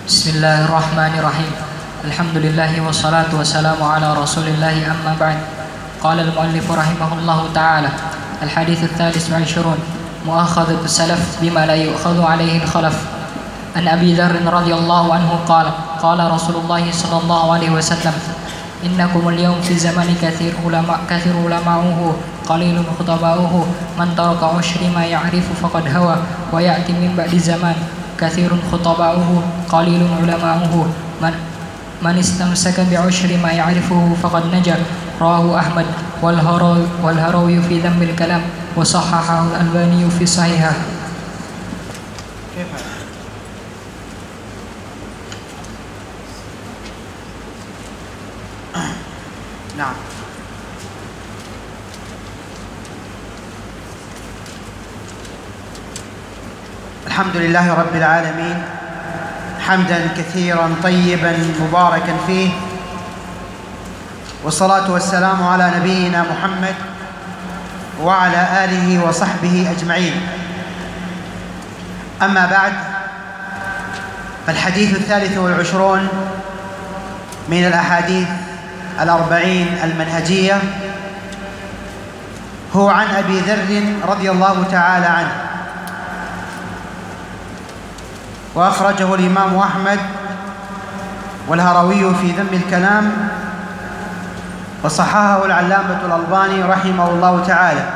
بسم الله الرحمن الرحيم. الحمد لله والصلاة والسلام على رسول الله. أما بعد، قال المؤلف رحمه الله تعالى: الحديث الثالث والعشرون: مؤاخذة السلف بما لا يؤخذ عليه الخلف. عن أبي ذر رضي الله عنه قال: قال رسول الله صلى الله عليه وسلم: إنكم اليوم في زمن كثير علماؤه قليل خطباؤه، من ترك عشر ما يعرف فقد هوى. ويأتي من بعد زمان كثير خطباؤه قليل علماؤه، من استمسك بعشر ما يعرفه فقد نجا. رواه أحمد والهروي في ذم الكلام، وصححه الألباني في صحيحه. نعم. الحمد لله رب العالمين، حمدا كثيرا طيبا مباركا فيه، والصلاة والسلام على نبينا محمد وعلى آله وصحبه أجمعين. أما بعد، فالحديث الثالث والعشرون من الأحاديث 40 المنهجية هو عن أبي ذر رضي الله تعالى عنه، وأخرجه الإمام أحمد والهروي في ذم الكلام، وصححه العلامة الألباني رحمه الله تعالى.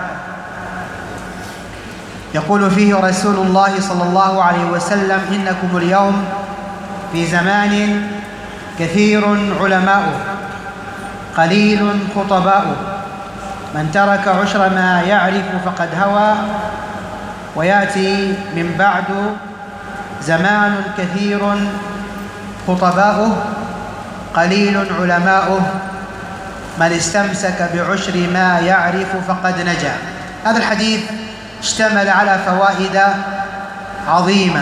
يقول فيه رسول الله صلى الله عليه وسلم: إنكم اليوم في زمان كثير علماؤه قليل خطباؤه، من ترك عشر ما يعرف فقد هوى. ويأتي من بعد زمان كثير خطباؤه قليل علماؤه، من استمسك بعشر ما يعرف فقد نجا. هذا الحديث اشتمل على فوائد عظيمة،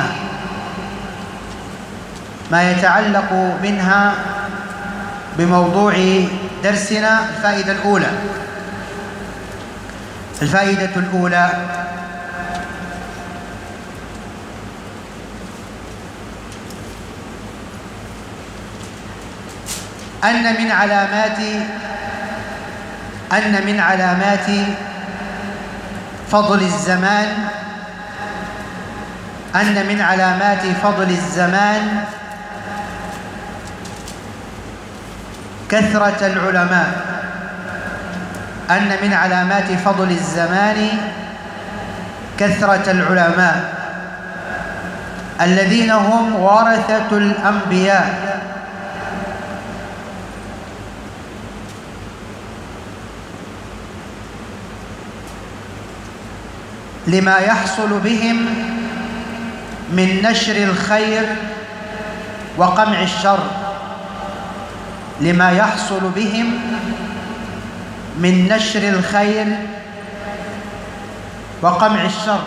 ما يتعلق منها بموضوع درسنا. الفائدة الأولى: أن من علامات فضل الزمان كثرة العلماء. أن من علامات فضل الزمان كثرة العلماء الذين هم ورثة الأنبياء، لما يحصل بهم من نشر الخير وقمع الشر. لما يحصل بهم من نشر الخير وقمع الشر.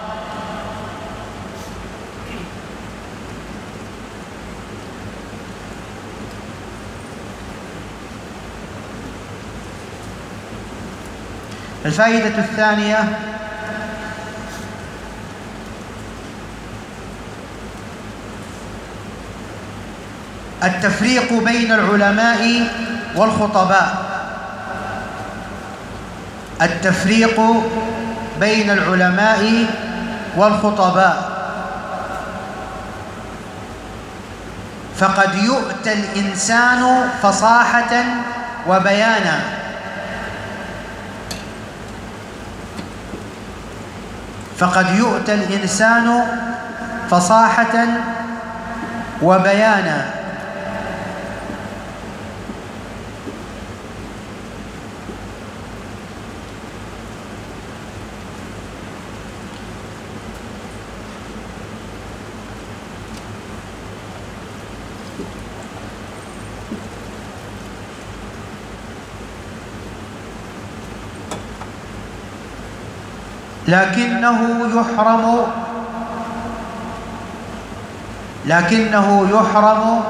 الفائدة الثانية: التفريق بين العلماء والخطباء. التفريق بين العلماء والخطباء، فقد يؤتى الإنسان فصاحة وبيانا. فقد يؤتى الإنسان فصاحة وبيانا، لكنه يحرم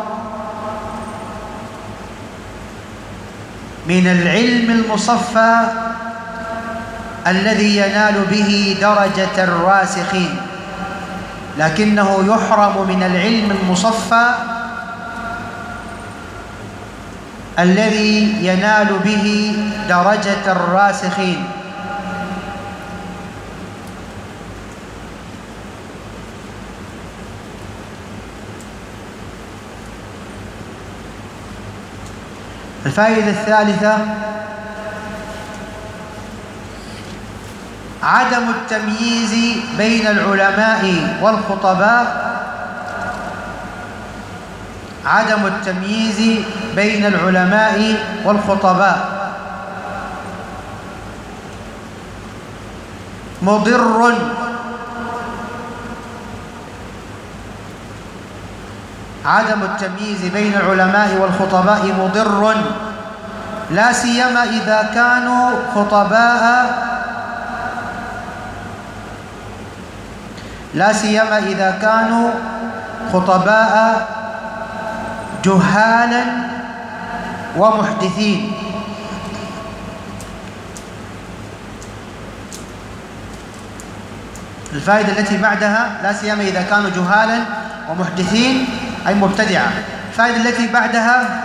من العلم المصفى الذي ينال به درجة الراسخين. لكنه يحرم من العلم المصفى الذي ينال به درجة الراسخين. الفائدة الثالثة عدم التمييز بين العلماء والخطباء، عدم التمييز بين العلماء والخطباء مضر عدم التمييز بين العلماء والخطباء مضر، لا سيما إذا كانوا خطباء، لا سيما إذا كانوا خطباء جهالا ومحدثين. الفائدة التي بعدها لا سيما إذا كانوا جهالا ومحدثين أي مبتدعة. الفائدة التي بعدها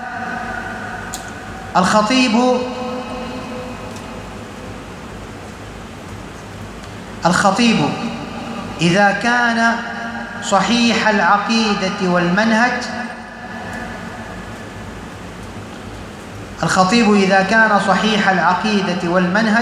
الخطيب إذا كان صحيح العقيدة والمنهج، الخطيب إذا كان صحيح العقيدة والمنهج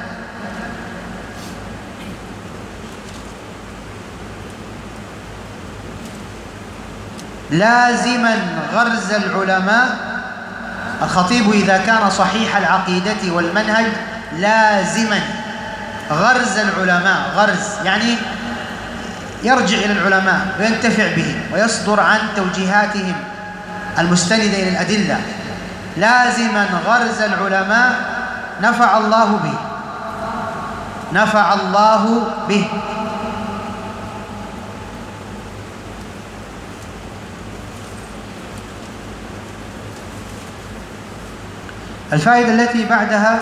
لازما غرز العلماء، الخطيب إذا كان صحيح العقيدة والمنهج لازما غرز العلماء، غرز يعني يرجع إلى العلماء وينتفع بهم ويصدر عن توجيهاتهم المستندة إلى الأدلة، لازما غرز العلماء نفع الله به، نفع الله به. الفائدة التي بعدها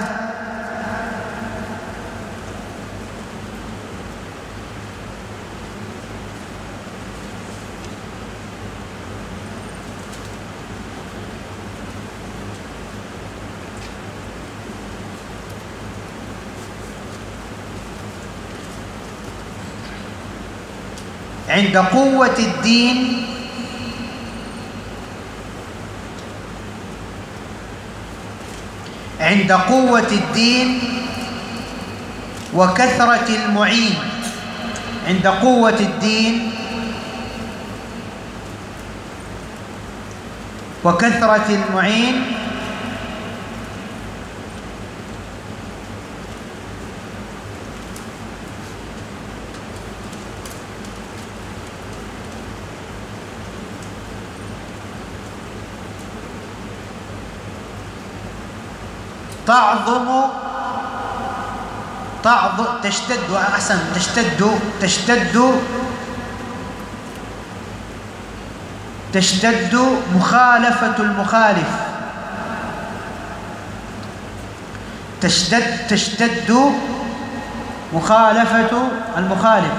عند قوة الدين عند قوة الدين وكثرة المعين، عند قوة الدين وكثرة المعين تشتد مخالفة المخالف، تشتد مخالفة المخالف.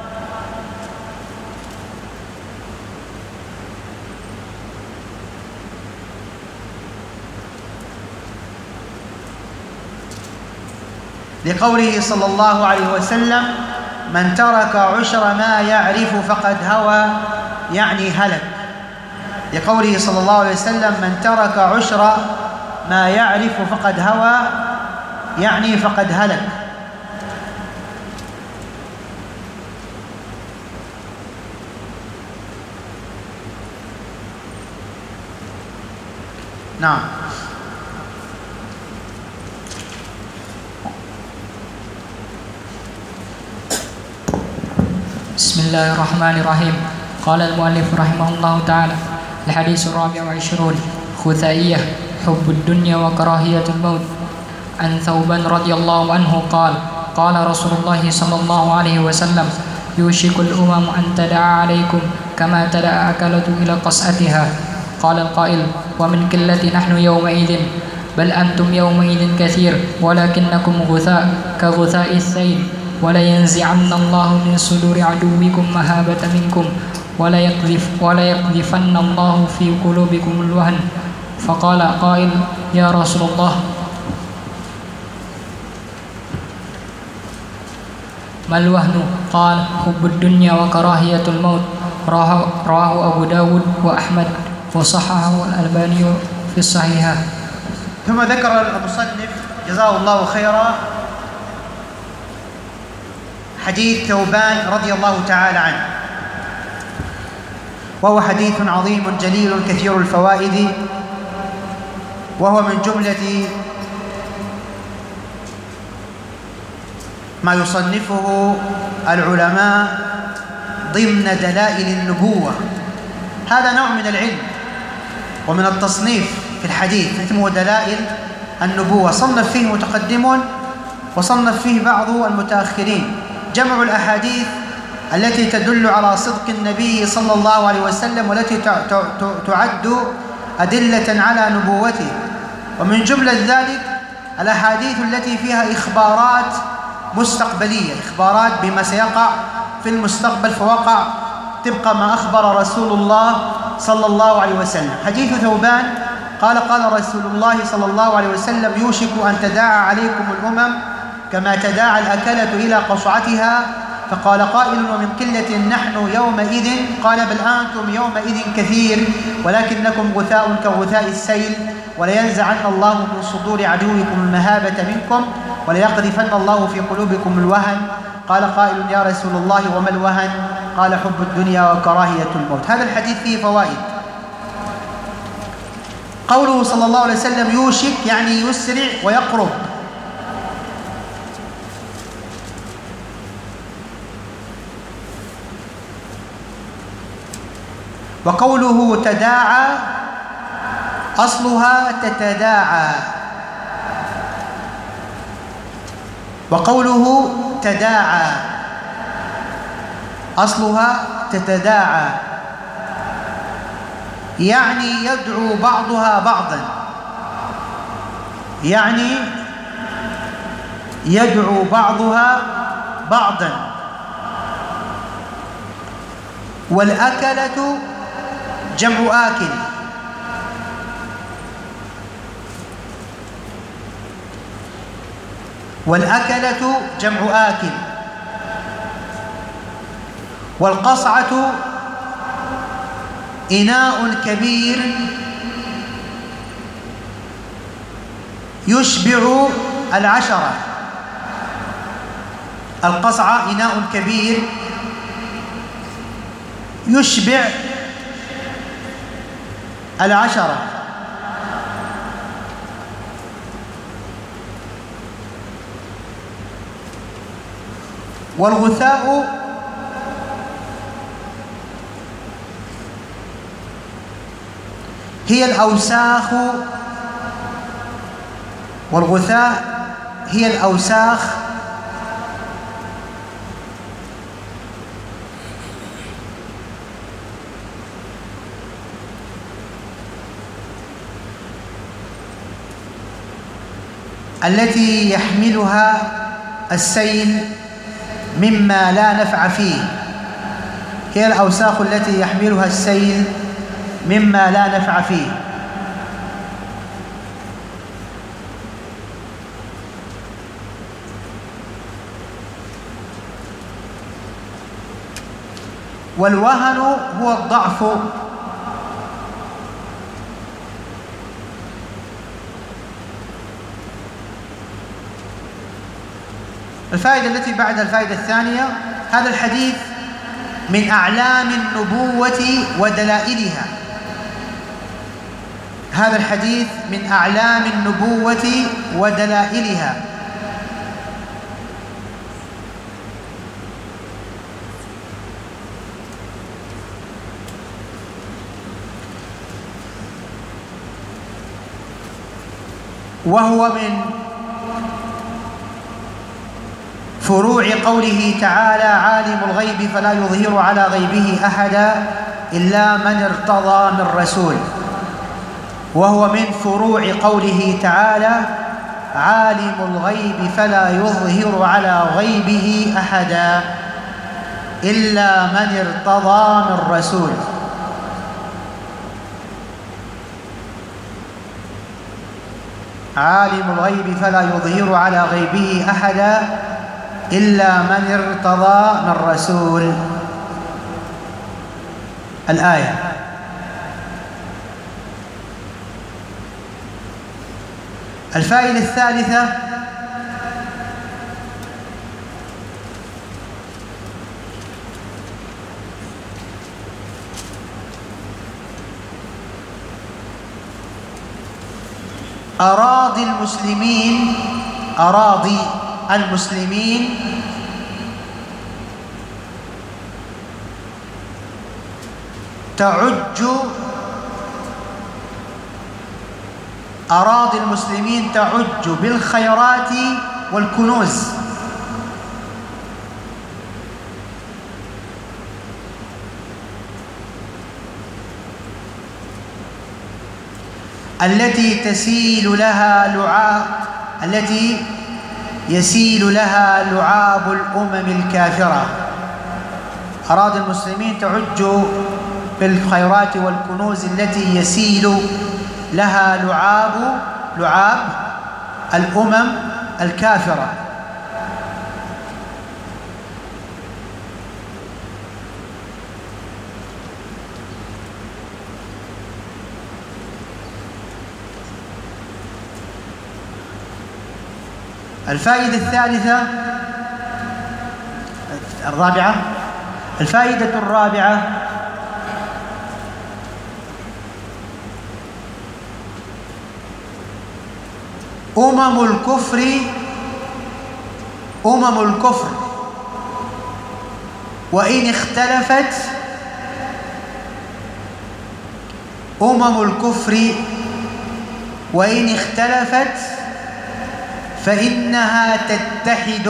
لقوله صلى الله عليه وسلم: من ترك عشر ما يعرف فقد هوى، يعني هلك. لقوله صلى الله عليه وسلم: من ترك عشر ما يعرف فقد هوى، يعني فقد هلك. نعم. بسم الله الرحمن الرحيم. قال المؤلف رحمه الله تعالى: الحديث الرابع والعشرون: خثائية، حب الدنيا وكراهية الموت. عن ثوبان رضي الله عنه قال: قال رسول الله صلى الله عليه وسلم: يوشك الأمم أن تدعى عليكم كما تدعى أكلة إلى قصعتها. قال القائل: ومن قلة نحن يومئذ، بل أنتم يومئذ كثير ولكنكم غثاء كغثاء السيل ولينزعن الله من صدور عدوكم مهابة منكم وليقذفن الله في قلوبكم الوهن. فقال قائل: يا رسول الله، ما الوهن؟ قال: حب الدنيا وكراهية الموت. رواه أبو داود وأحمد وصححه الألباني في الصحيحة. ثم ذكر المصنف جزاه الله خيرا حديث ثوبان رضي الله تعالى عنه، وهو حديث عظيم جليل كثير الفوائد، وهو من جملة ما يصنفه العلماء ضمن دلائل النبوة. هذا نوع من العلم ومن التصنيف في الحديث اسمه دلائل النبوة، صنف فيه متقدمون وصنف فيه بعض المتأخرين، جمع الأحاديث التي تدل على صدق النبي صلى الله عليه وسلم والتي تعد أدلة على نبوته. ومن جملة ذلك الأحاديث التي فيها إخبارات مستقبلية، إخبارات بما سيقع في المستقبل فوقع طبق ما أخبر رسول الله صلى الله عليه وسلم. حديث ثوبان قال: قال رسول الله صلى الله عليه وسلم: يوشك أن تداعى عليكم الأمم كما تداعى الأكلة إلى قصعتها. فقال قائل: ومن قلة نحن يومئذ؟ قال: بل أنتم يومئذ كثير ولكنكم غثاء كغثاء السيل، ولينزعن الله من صدور عدوكم المهابة منكم وليقذفن الله في قلوبكم الوهن. قال قائل: يا رسول الله وما الوهن؟ قال: حب الدنيا وكراهية الموت. هذا الحديث فيه فوائد. قوله صلى الله عليه وسلم يوشك يعني يسرع ويقرب، وقوله تداعى أصلها تتداعى، وقوله تداعى أصلها تتداعى، يعني يدعو بعضها بعضا، يعني يدعو بعضها بعضا. والأكلة جمع آكل، والأكلة جمع آكل. والقصعة إناء كبير يشبع العشرة. القصعة إناء كبير يشبع العشرة. والغثاء هي الأوساخ، والغثاء هي الأوساخ التي يحملها السيل مما لا نفع فيه، هي الأوساخ التي يحملها السيل مما لا نفع فيه. والوهن هو الضعف، الفائدة التي بعد الفائدة الثانية: هذا الحديث من أعلام النبوة ودلائلها. هذا الحديث من أعلام النبوة ودلائلها. وهو من فروع قوله تعالى: عالم الغيب فلا يظهر على غيبه أحدا إلا من ارتضى من رسول. وهو من فروع قوله تعالى: عالم الغيب فلا يظهر على غيبه أحدا إلا من ارتضى من رسول. عالم الغيب فلا يظهر على غيبه أحدا إلا من ارتضى من رسول. الآية. الفائدة الثالثة: أراضي المسلمين تعج بالخيرات والكنوز. التي يسيل لها لعاب الأمم الكافرة. أراضي المسلمين تعج بالخيرات والكنوز التي يسيل لها لعاب الأمم الكافرة. الفائدة الرابعة: أمم الكفر وإن اختلفت فإنها تتحد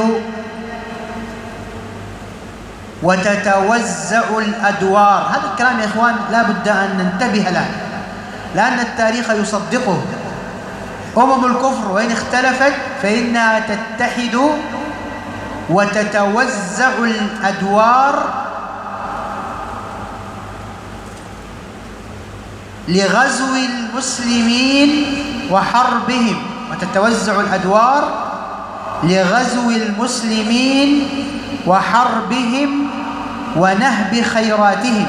وتتوزع الأدوار. هذا الكلام يا إخوان لا بد أن ننتبه له، لأن التاريخ يصدقه. أمم الكفر وإن اختلفت فإنها تتحد وتتوزع الأدوار لغزو المسلمين وحربهم. وتتوزع الأدوار لغزو المسلمين وحربهم ونهب خيراتهم.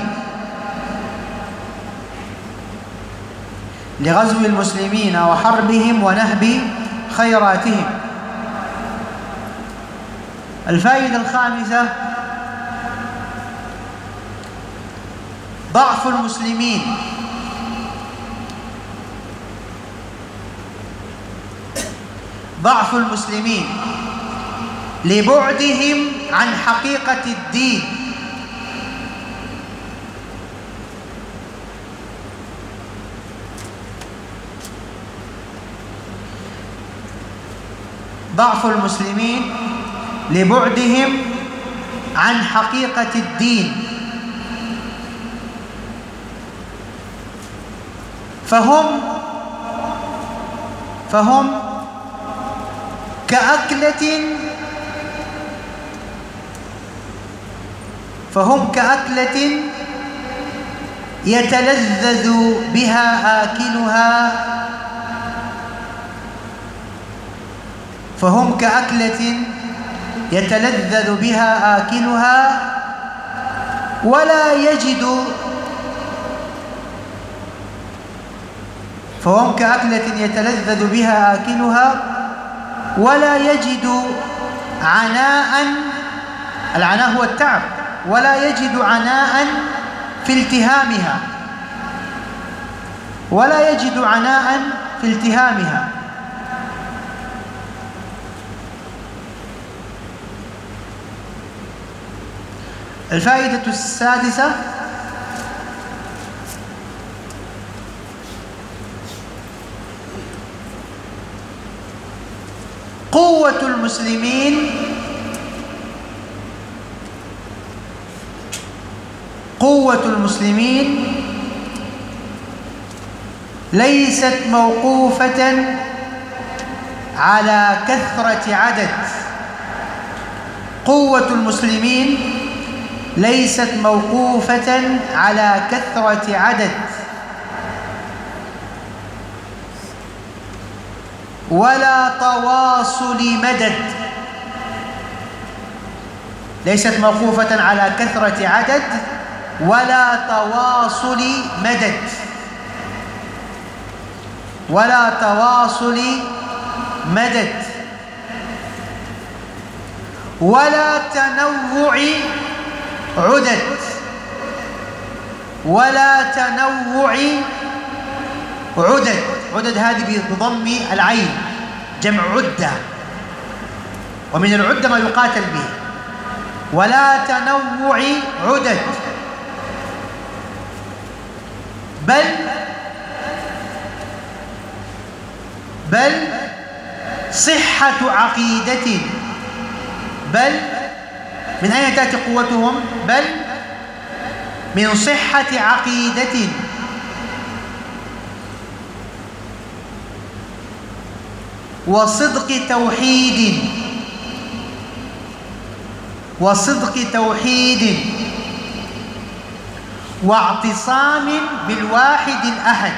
لغزو المسلمين وحربهم ونهب خيراتهم. الفائدة الخامسة: ضعف المسلمين لبعدهم عن حقيقة الدين. ضعف المسلمين لبعدهم عن حقيقة الدين، فهم كأكلة يتلذذ بها آكلها. ولا يجد عناء. العناء هو التعب. ولا يجد عناء في التهامها. الفائدة السادسة: قوة المسلمين ليست موقوفة على كثرة عدد. قوة المسلمين ليست موقوفة على كثرة عدد ولا تواصل مدد. ليست موقوفة على كثرة عدد ولا تواصل مدد ولا تواصل مدد ولا تنوع عدد ولا تنوع عدد. عدد هذه بضم العين، جمع عدة، ومن العدة ما يقاتل به. ولا تنوع عدد، بل صحة عقيدة. بل من أين تأتي قوتهم؟ بل من صحة عقيدة وصدق توحيد واعتصام بالواحد الأحد.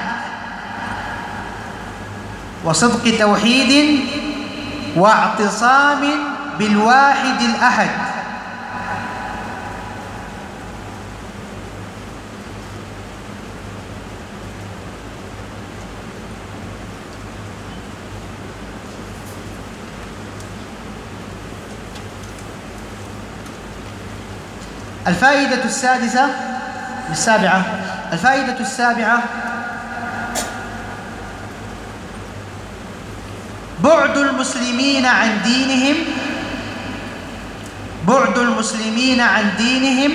وصدق توحيد واعتصام بالواحد الأحد. الفائدة السابعة بعد المسلمين عن دينهم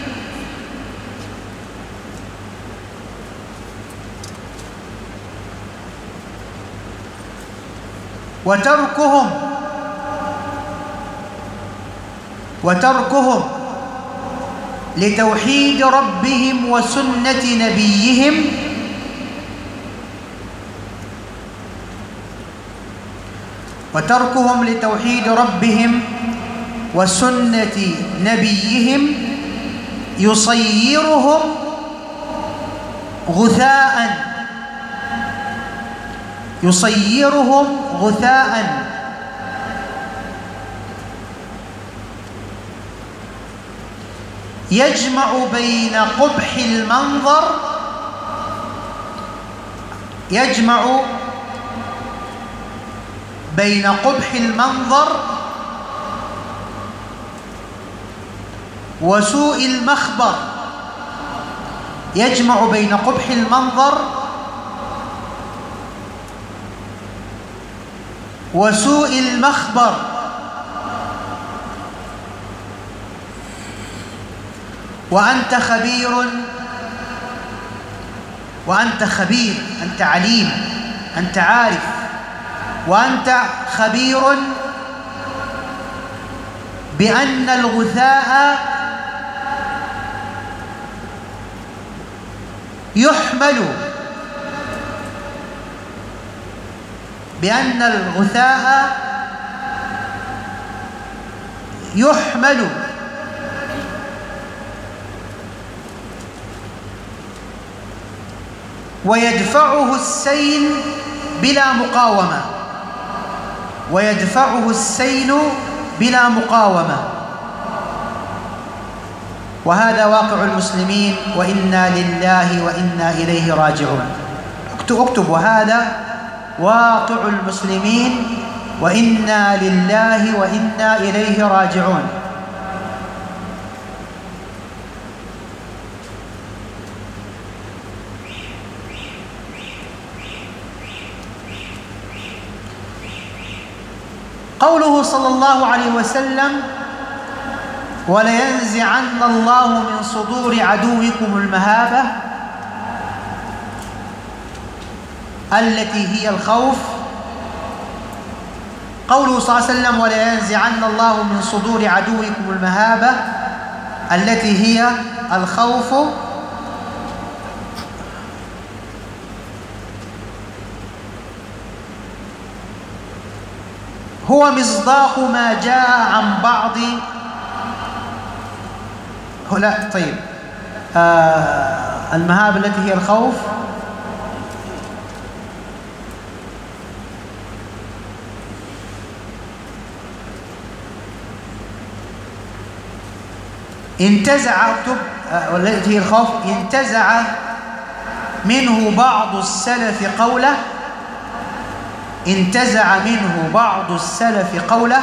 وتركهم لتوحيد ربهم وسنة نبيهم يصيرهم غثاء يجمع بين قبح المنظر وسوء المخبر. يجمع بين قبح المنظر وسوء المخبر. وأنت خبير، أنت عليم، أنت عارف، وأنت خبير بأن الغثاء يحمل ويدفعه السيل بلا مقاومة. وهذا واقع المسلمين، وإنا لله وإنا إليه راجعون. اكتب وهذا واقع المسلمين، وإنا لله وإنا إليه راجعون. قوله صلى الله عليه وسلم: ولينزعن الله من صدور عدوكم المهابة التي هي الخوف. قوله صلى الله عليه وسلم: ولينزعن الله من صدور عدوكم المهابة التي هي الخوف. هو مصداق ما جاء عن بعض. لا طيب، المهاب التي هي الخوف انتزع، والتي هي الخوف انتزع منه بعض السلف قوله، انتزع منه بعض السلف قوله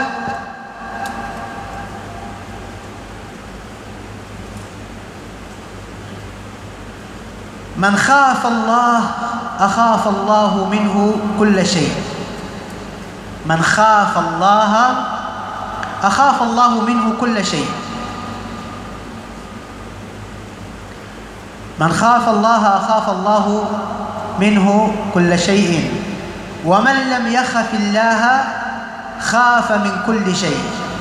من خاف الله أخاف الله منه كل شيء. من خاف الله أخاف الله منه كل شيء. من خاف الله أخاف الله منه كل شيء، ومن لم يخف الله خاف من كل شيء.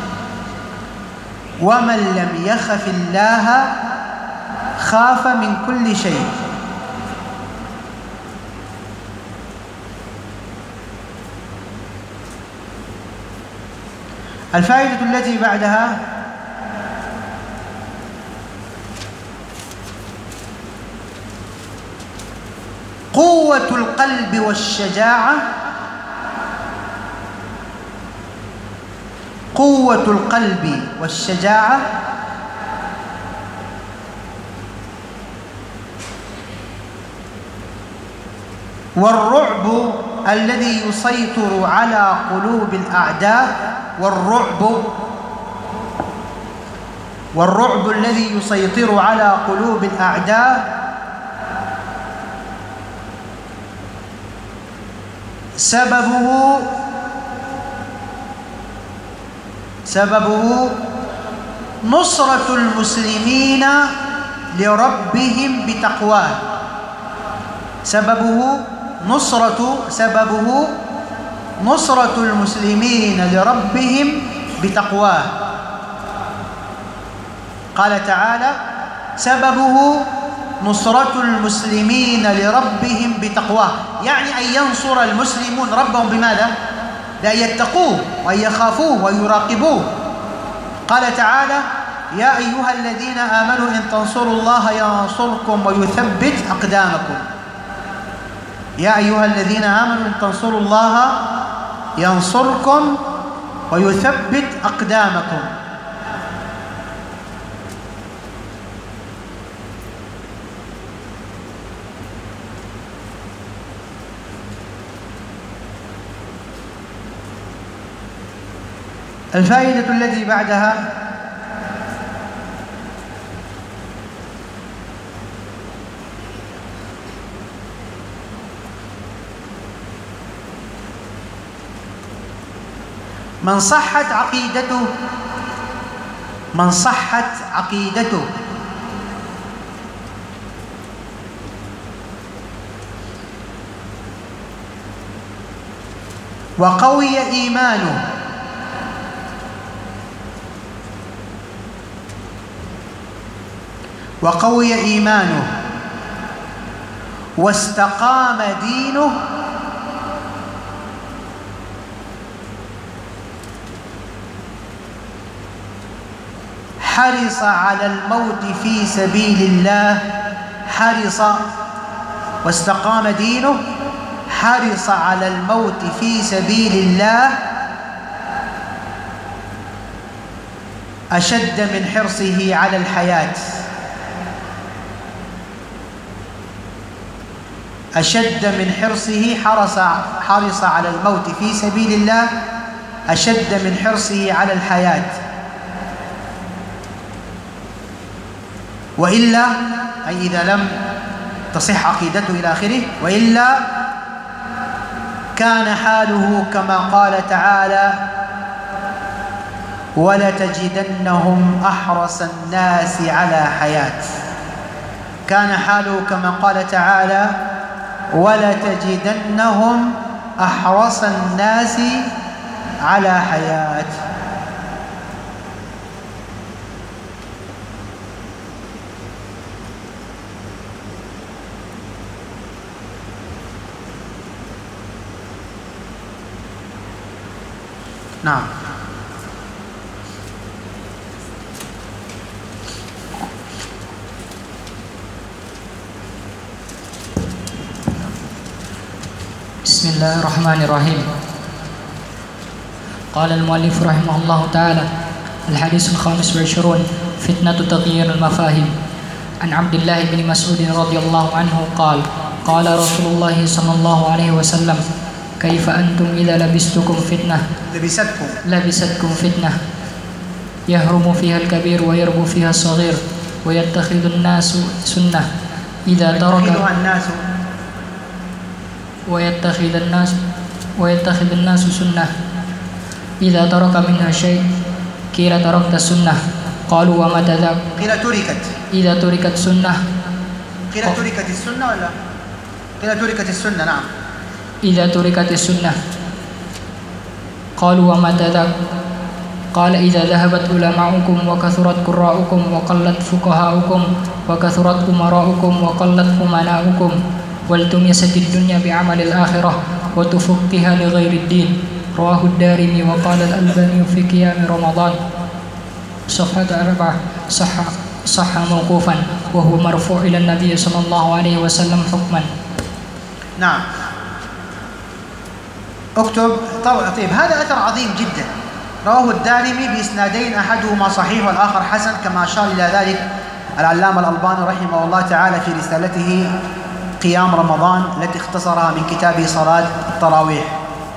ومن لم يخف الله خاف من كل شيء. الفائدة التي بعدها قوة القلب والشجاعة. قوة القلب والشجاعة والرعب الذي يسيطر على قلوب الأعداء. والرعب الذي يسيطر على قلوب الأعداء سببه نصرة المسلمين لربهم بتقواه. سببه نصرة المسلمين لربهم بتقواه. قال تعالى: سببه نصرة المسلمين لربهم بتقواه، يعني أن ينصر المسلمون ربهم بماذا؟ بأن يتقوه وأن يخافوه ويراقبوه. قال تعالى: يا أيها الذين آمنوا إن تنصروا الله ينصركم ويثبت أقدامكم. يا أيها الذين آمنوا إن تنصروا الله ينصركم ويثبت أقدامكم. الفائدة التي بعدها من صحت عقيدته وقوي إيمانه واستقام دينه حرص على الموت في سبيل الله. واستقام دينه حرص على الموت في سبيل الله أشد من حرصه على الحياة. حرص على الموت في سبيل الله أشد من حرصه على الحياة. وإلا أي إذا لم تصح عقيدته إلى آخره، وإلا كان حاله كما قال تعالى: ولتجدنهم أحرص الناس على حياة. كان حاله كما قال تعالى: ولتجدنهم أحرص الناس على حياة. نعم. بسم الله الرحمن الرحيم. قال المؤلف رحمه الله تعالى: الحديث 25 فتنة تغيير المفاهيم. عن عبد الله بن مسعود رضي الله عنه قال: قال رسول الله صلى الله عليه وسلم: كيف أنتم إذا لبستكم فتنة يهرم فيها الكبير ويربو فيها الصغير ويتخذ الناس سنة إذا ترك ويتخذ الناس سنة إذا ترك منها شيء قيل تركت السنة قالوا ومتى ذاك قيل تركت إذا تركت سنة قيل تركت السنة ولا قيل تركت السنة؟ نعم. إذا تركت السنة قالوا ومتى ذاك قال إذا ذهبت علماؤكم وكثرت قراؤكم وقلت فقهاؤكم وكثرت أمراؤكم وقلت أمناؤكم والتمست الدنيا بعمل الآخرة وتفقها لغير الدين. رواه الدارمي وقال الألباني في قيام رمضان صفحة 4 صح موقوفا وهو مرفوع إلى النبي صلى الله عليه وسلم حكما. نعم. اكتب. طيب هذا أثر عظيم جدا، رواه الدارمي بإسنادين أحدهما صحيح والآخر حسن، كما أشار إلى ذلك العلامة الألباني رحمه الله تعالى في رسالته قيام رمضان التي اختصرها من كتابه صلاة التراويح.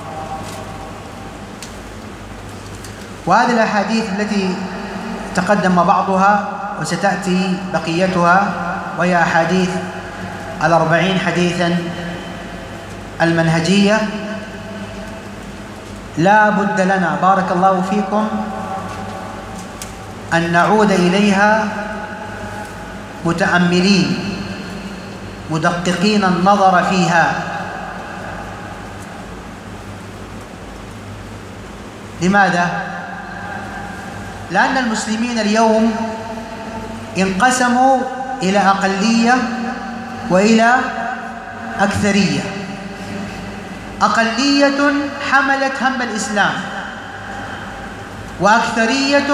وهذه الأحاديث التي تقدم بعضها وستأتي بقيتها وهي أحاديث 40 حديثا المنهجية لا بد لنا بارك الله فيكم أن نعود إليها متأملين مدققين النظر فيها. لماذا؟ لأن المسلمين اليوم انقسموا إلى أقلية وإلى أكثرية. أقلية حملت هم الإسلام، وأكثرية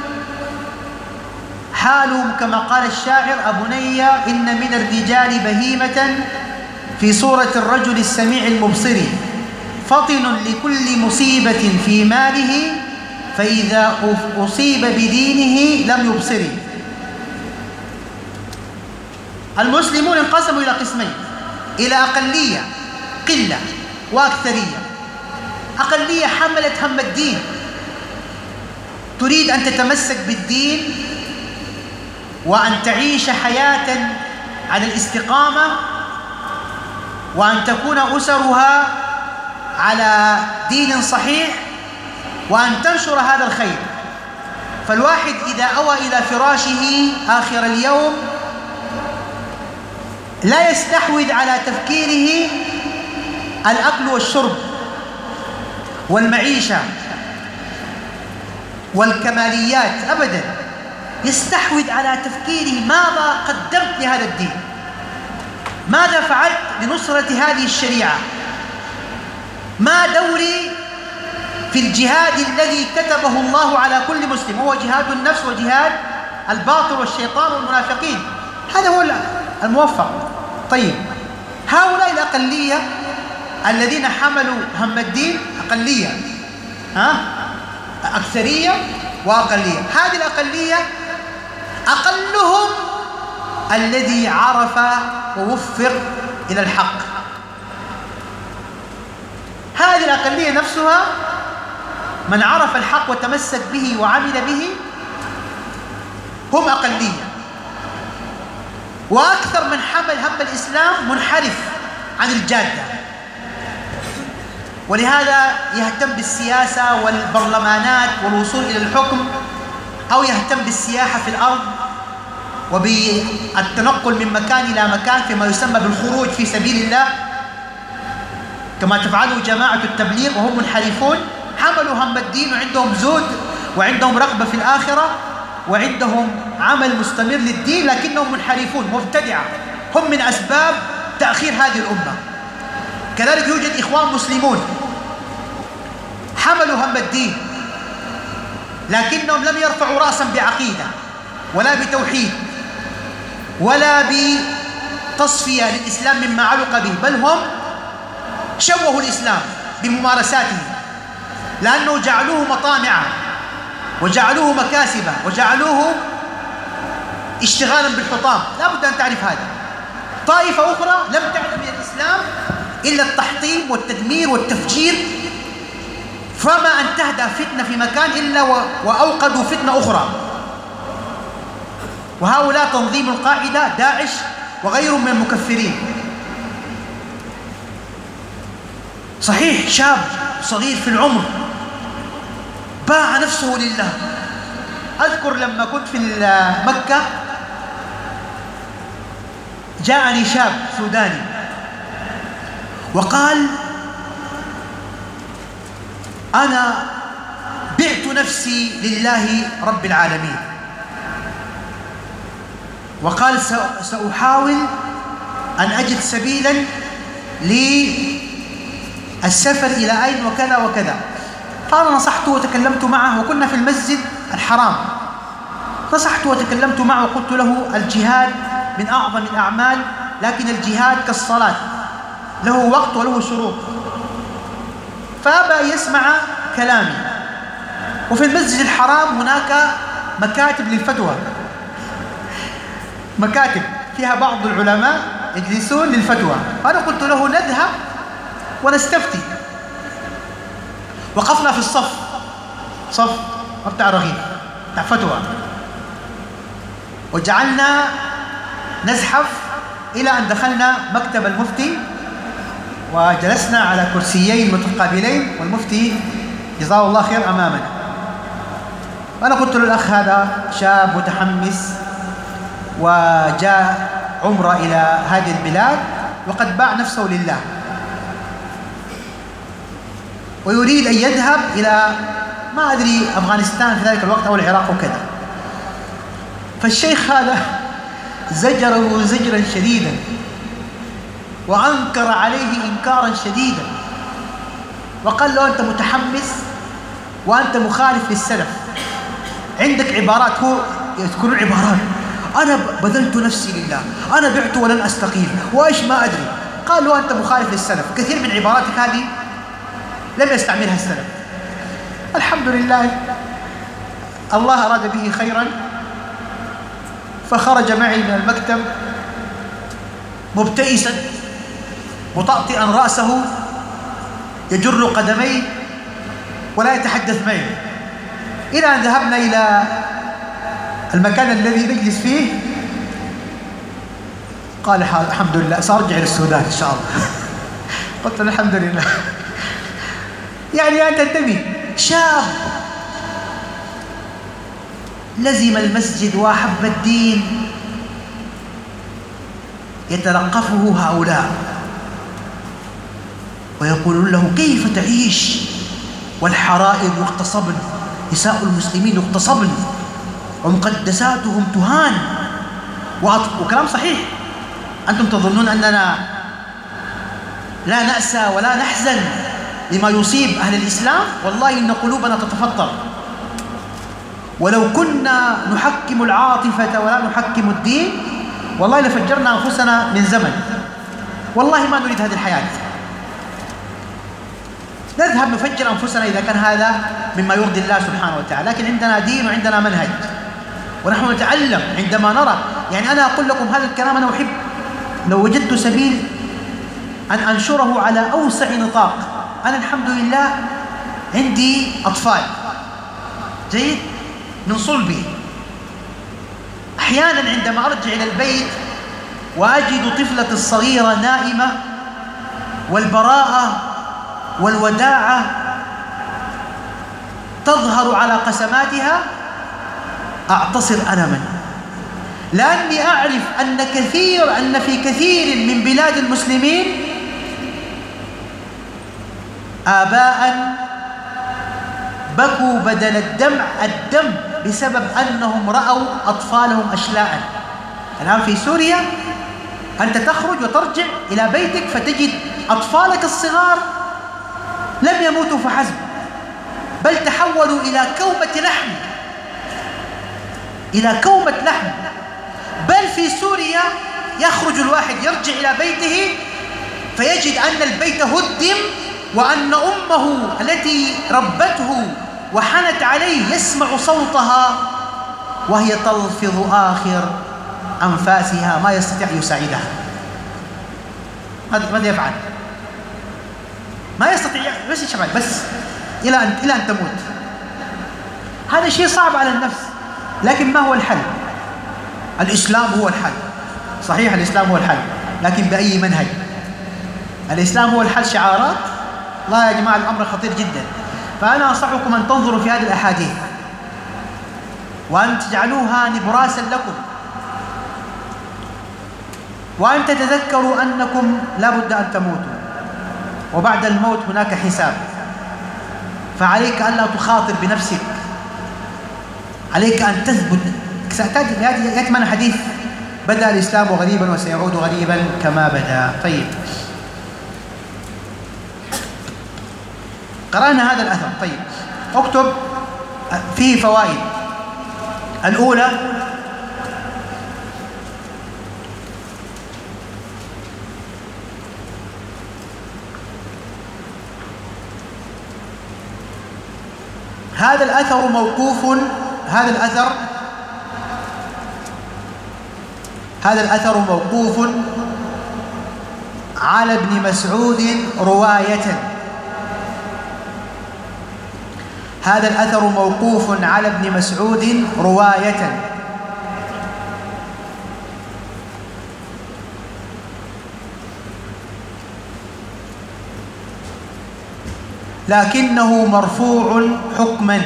حالهم كما قال الشاعر: أبني إن من الرجال بهيمة في صورة الرجل السميع المبصر فطن لكل مصيبة في ماله فإذا أصيب بدينه لم يبصر. المسلمون انقسموا إلى قسمين، إلى أقلية قلة وأكثرية. أقلية حملت هم الدين، تريد أن تتمسك بالدين وأن تعيش حياة على الاستقامة وأن تكون أسرها على دين صحيح وأن تنشر هذا الخير. فالواحد إذا أوى إلى فراشه آخر اليوم لا يستحوذ على تفكيره الأكل والشرب والمعيشة والكماليات أبدا، يستحوذ على تفكيره: ماذا قدمت لهذا الدين؟ ماذا فعلت لنصرة هذه الشريعة؟ ما دوري في الجهاد الذي كتبه الله على كل مسلم؟ هو جهاد النفس وجهاد الباطل والشيطان والمنافقين. هذا هو الموفق. طيب هؤلاء الأقلية الذين حملوا هم الدين أقلية، أكثرية وأقلية. هذه الأقلية أقلهم الذي عرف ووفق إلى الحق. هذه الأقلية نفسها من عرف الحق وتمسك به وعمل به هم أقلية. وأكثر من حمل هم الإسلام منحرف عن الجادة، ولهذا يهتم بالسياسة والبرلمانات والوصول إلى الحكم، أو يهتم بالسياحة في الأرض وبالتنقل من مكان إلى مكان فيما يسمى بالخروج في سبيل الله، كما تفعله جماعة التبليغ وهم منحرفون. حملوا هم الدين وعندهم زهد وعندهم رغبة في الآخرة وعندهم عمل مستمر للدين، لكنهم منحرفون مبتدعة، هم من أسباب تأخير هذه الأمة. كذلك يوجد إخوان مسلمون حملوا هم الدين، لكنهم لم يرفعوا رأسا بعقيدة ولا بتوحيد ولا بتصفية للإسلام مما علق به، بل هم شوهوا الإسلام بممارساته، لأنه جعلوه مطامع وجعلوه مكاسب وجعلوه اشتغالا بالحطام. لا بد أن تعرف هذا. طائفة أخرى لم تعلم من الإسلام إلا التحطيم والتدمير والتفجير، فما أن تهدأ فتنة في مكان إلا وأوقدوا فتنة أخرى. وهؤلاء تنظيم القاعدة، داعش وغيرهم من المكفرين. صحيح شاب صغير في العمر باع نفسه لله. أذكر لما كنت في مكة جاءني شاب سوداني وقال: أنا بعت نفسي لله رب العالمين، وقال: سأحاول أن أجد سبيلا للسفر إلى أين وكذا وكذا. فأنا نصحته وتكلمت معه، وكنا في المسجد الحرام. نصحته وتكلمت معه وقلت له: الجهاد من أعظم الأعمال، لكن الجهاد كالصلاة له وقت وله شروط. فأبى يسمع كلامي. وفي المسجد الحرام هناك مكاتب للفتوى، مكاتب فيها بعض العلماء يجلسون للفتوى. فأنا قلت له: نذهب ونستفتي. وقفنا في الصف، صف بتاع رغيف بتاع فتوى، وجعلنا نزحف إلى أن دخلنا مكتب المفتي وجلسنا على كرسيين متقابلين، والمفتي جزاه الله خير أمامنا. وأنا قلت للأخ: هذا شاب متحمس وجاء عمرة إلى هذه البلاد وقد باع نفسه لله، ويريد أن يذهب إلى ما أدري أفغانستان في ذلك الوقت أو العراق وكذا. فالشيخ هذا زجره زجرا شديدا وأنكر عليه إنكارا شديدا، وقال له: أنت متحمس وأنت مخالف للسلف، عندك عبارات، هو يذكرون عبارات: أنا بذلت نفسي لله، أنا بعت ولن أستقيل، وإيش ما أدري. قال له: أنت مخالف للسلف. كثير من عباراتك هذه لم يستعملها السلف. الحمد لله الله أراد به خيرا، فخرج معي من المكتب مبتئسا مطأطئا رأسه يجر قدميه ولا يتحدث معي، إلى أن ذهبنا إلى المكان الذي نجلس فيه. قال: الحمد لله سأرجع إلى السودان إن شاء الله. قلت له: الحمد لله. يعني أنت تنتبه، شاب لزم المسجد وأحب الدين يتلقفه هؤلاء ويقولون له: كيف تعيش والحرائر يغتصبن، نساء المسلمين يغتصبن ومقدساتهم تهان. وكلام صحيح. أنتم تظنون أننا لا نأسى ولا نحزن لما يصيب أهل الإسلام؟ والله إن قلوبنا تتفطر. ولو كنا نحكم العاطفة ولا نحكم الدين والله لفجرنا أنفسنا من زمن. والله ما نريد هذه الحياة، نذهب نفجر أنفسنا إذا كان هذا مما يرضي الله سبحانه وتعالى. لكن عندنا دين وعندنا منهج، ونحن نتعلم عندما نرى. يعني أنا أقول لكم هذا الكلام، أنا أحب لو وجدت سبيل أن أنشره على أوسع نطاق. أنا الحمد لله عندي أطفال جيد من صلبي. أحيانا عندما أرجع إلى البيت وأجد طفلة الصغيرة نائمة، والبراءة والوداعة تظهر على قسماتها، أعتصر ألما، لأني أعرف أن في كثير من بلاد المسلمين آباء بكوا بدل الدم بسبب أنهم رأوا أطفالهم أشلاء. الآن في سوريا أنت تخرج وترجع إلى بيتك فتجد أطفالك الصغار لم يموتوا فحسب، بل تحولوا إلى كومة لحم، إلى كومة لحم. بل في سوريا يخرج الواحد يرجع إلى بيته فيجد أن البيت هدم، وأن أمه التي ربته وحنت عليه يسمع صوتها وهي تلفظ آخر أنفاسها، ما يستطيع يساعدها. ماذا يفعل؟ ما يستطيع بس إلى أن تموت. هذا شيء صعب على النفس. لكن ما هو الحل؟ الإسلام هو الحل. صحيح الإسلام هو الحل، لكن بأي منهج؟ الإسلام هو الحل شعارات؟ لا يا جماعة، الأمر خطير جدا. فأنا أنصحكم أن تنظروا في هذه الأحاديث وأن تجعلوها نبراسا لكم، وأن تتذكروا أنكم لا بد أن تموتوا، وبعد الموت هناك حساب. فعليك أن لا تخاطر بنفسك، عليك أن تثبت. يأتي معنا حديث: بدأ الإسلام غريبا وسيعود غريبا كما بدأ. طيب، قرأنا هذا الأثر. طيب، اكتب فيه فوائد. الأولى: هذا الأثر موقوف، هذا الأثر موقوف على ابن مسعود رواية. هذا الأثر موقوف على ابن مسعود رواية. لكنه مرفوع حكما،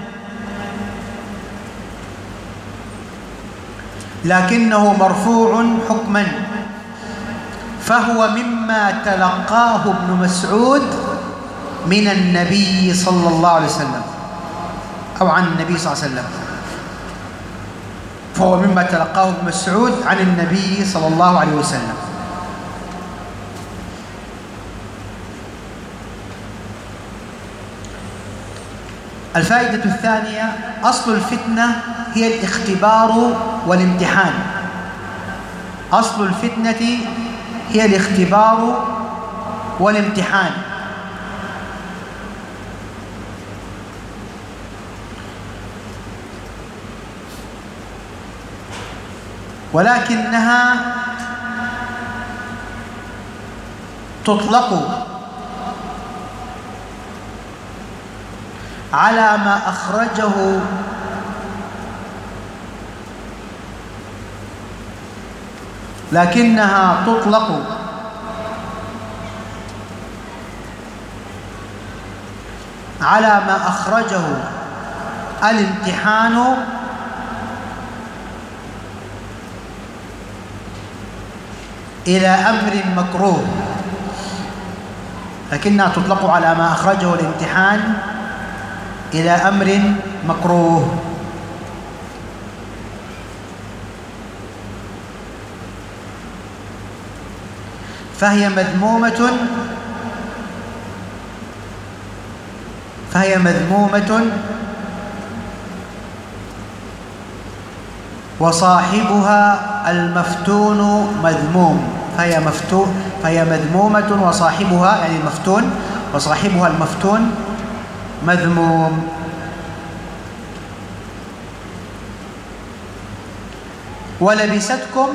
فهو مما تلقاه ابن مسعود من النبي صلى الله عليه وسلم، أو عن النبي صلى الله عليه وسلم. فهو مما تلقاه ابن مسعود عن النبي صلى الله عليه وسلم. الفائدة الثانية: أصل الفتنة هي الاختبار والامتحان. أصل الفتنة هي الاختبار والامتحان. ولكنها تطلق على ما أخرجه الامتحان إلى أمر مكروه. لكنها تطلق على ما أخرجه الامتحان إلى أمر مكروه. فهي مذمومة وصاحبها المفتون مذموم. فهي مذمومة وصاحبها، يعني المفتون، وصاحبها المفتون مذموم. ولبستكم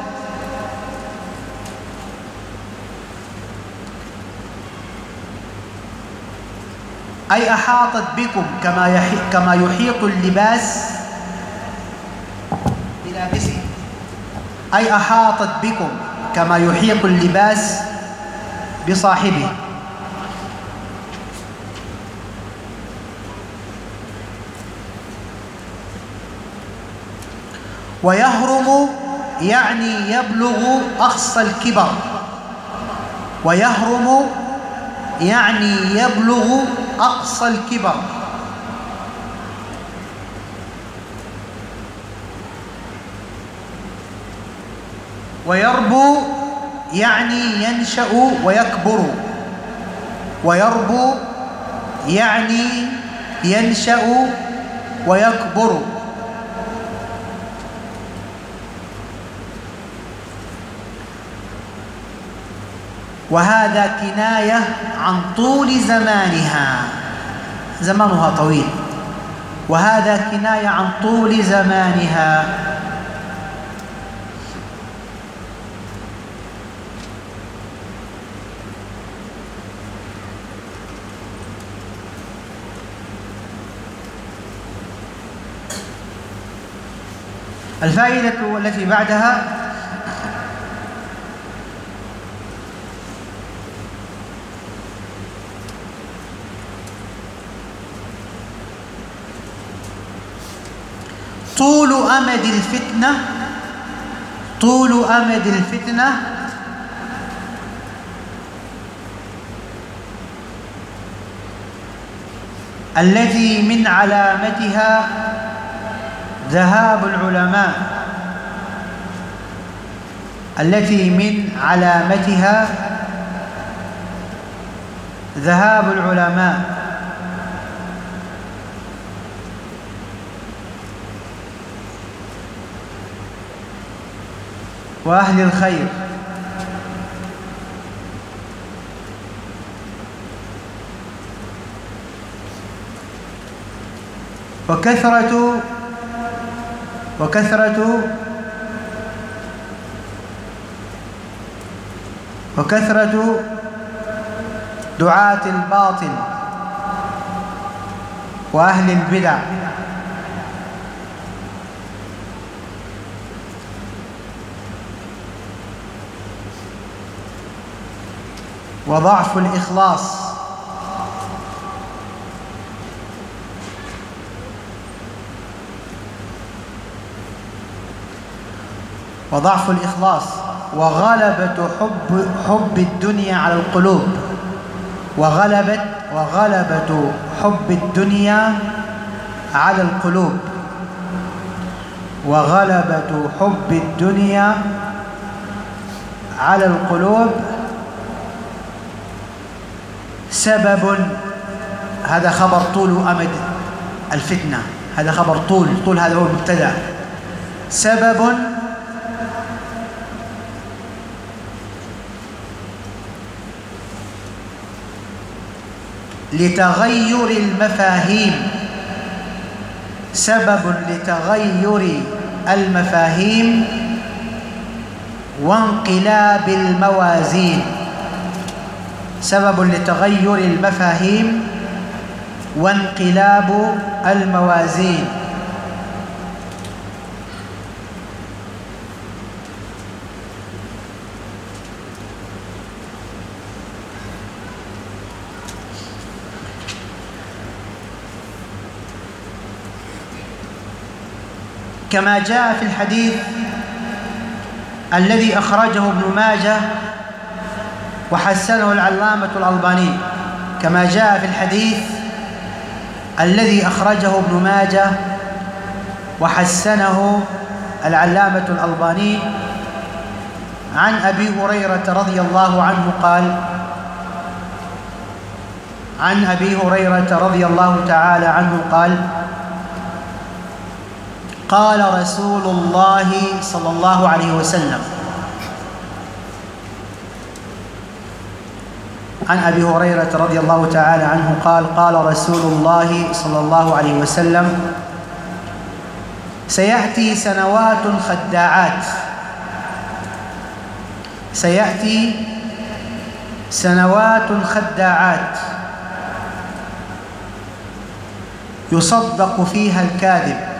أي أحاطت بكم كما يحيط اللباس بلابسه، أي أحاطت بكم كما يحيط اللباس بصاحبه. ويهرم يعني يبلغ أقصى الكبر. ويهرم يعني يبلغ أقصى الكبر. ويربو يعني ينشأ ويكبر. ويربو يعني ينشأ ويكبر. وهذا كناية عن طول زمانها، زمانها طويل، وهذا كناية عن طول زمانها. الفائدة التي بعدها: طول أمد الفتنة، طول أمد الفتنة التي من علامتها ذهاب العلماء، التي من علامتها ذهاب العلماء وأهل الخير، وكثرة دعاة الباطل وأهل البدع، وضعف الإخلاص، وضعف الإخلاص، وغلبة حب الدنيا على القلوب، وغلبة حب الدنيا على القلوب، وغلبة حب الدنيا على القلوب سبب. هذا خبر طول أمد الفتنة، هذا خبر طول هذا هو المبتدأ. سبب لتغير المفاهيم، سبب لتغير المفاهيم وانقلاب الموازين، سبب لتغير المفاهيم وانقلاب الموازين. كما جاء في الحديث الذي أخرجه ابن ماجه وحسنه العلامة الألباني، كما جاء في الحديث الذي أخرجه ابن ماجه وحسنه العلامة الألباني عن أبي هريرة رضي الله عنه قال: عن أبي هريرة رضي الله تعالى عنه قال: قال رسول الله صلى الله عليه وسلم. عن أبي هريرة رضي الله تعالى عنه قال: قال رسول الله صلى الله عليه وسلم: سيأتي سنوات خداعات، سيأتي سنوات خداعات يصدق فيها الكاذب،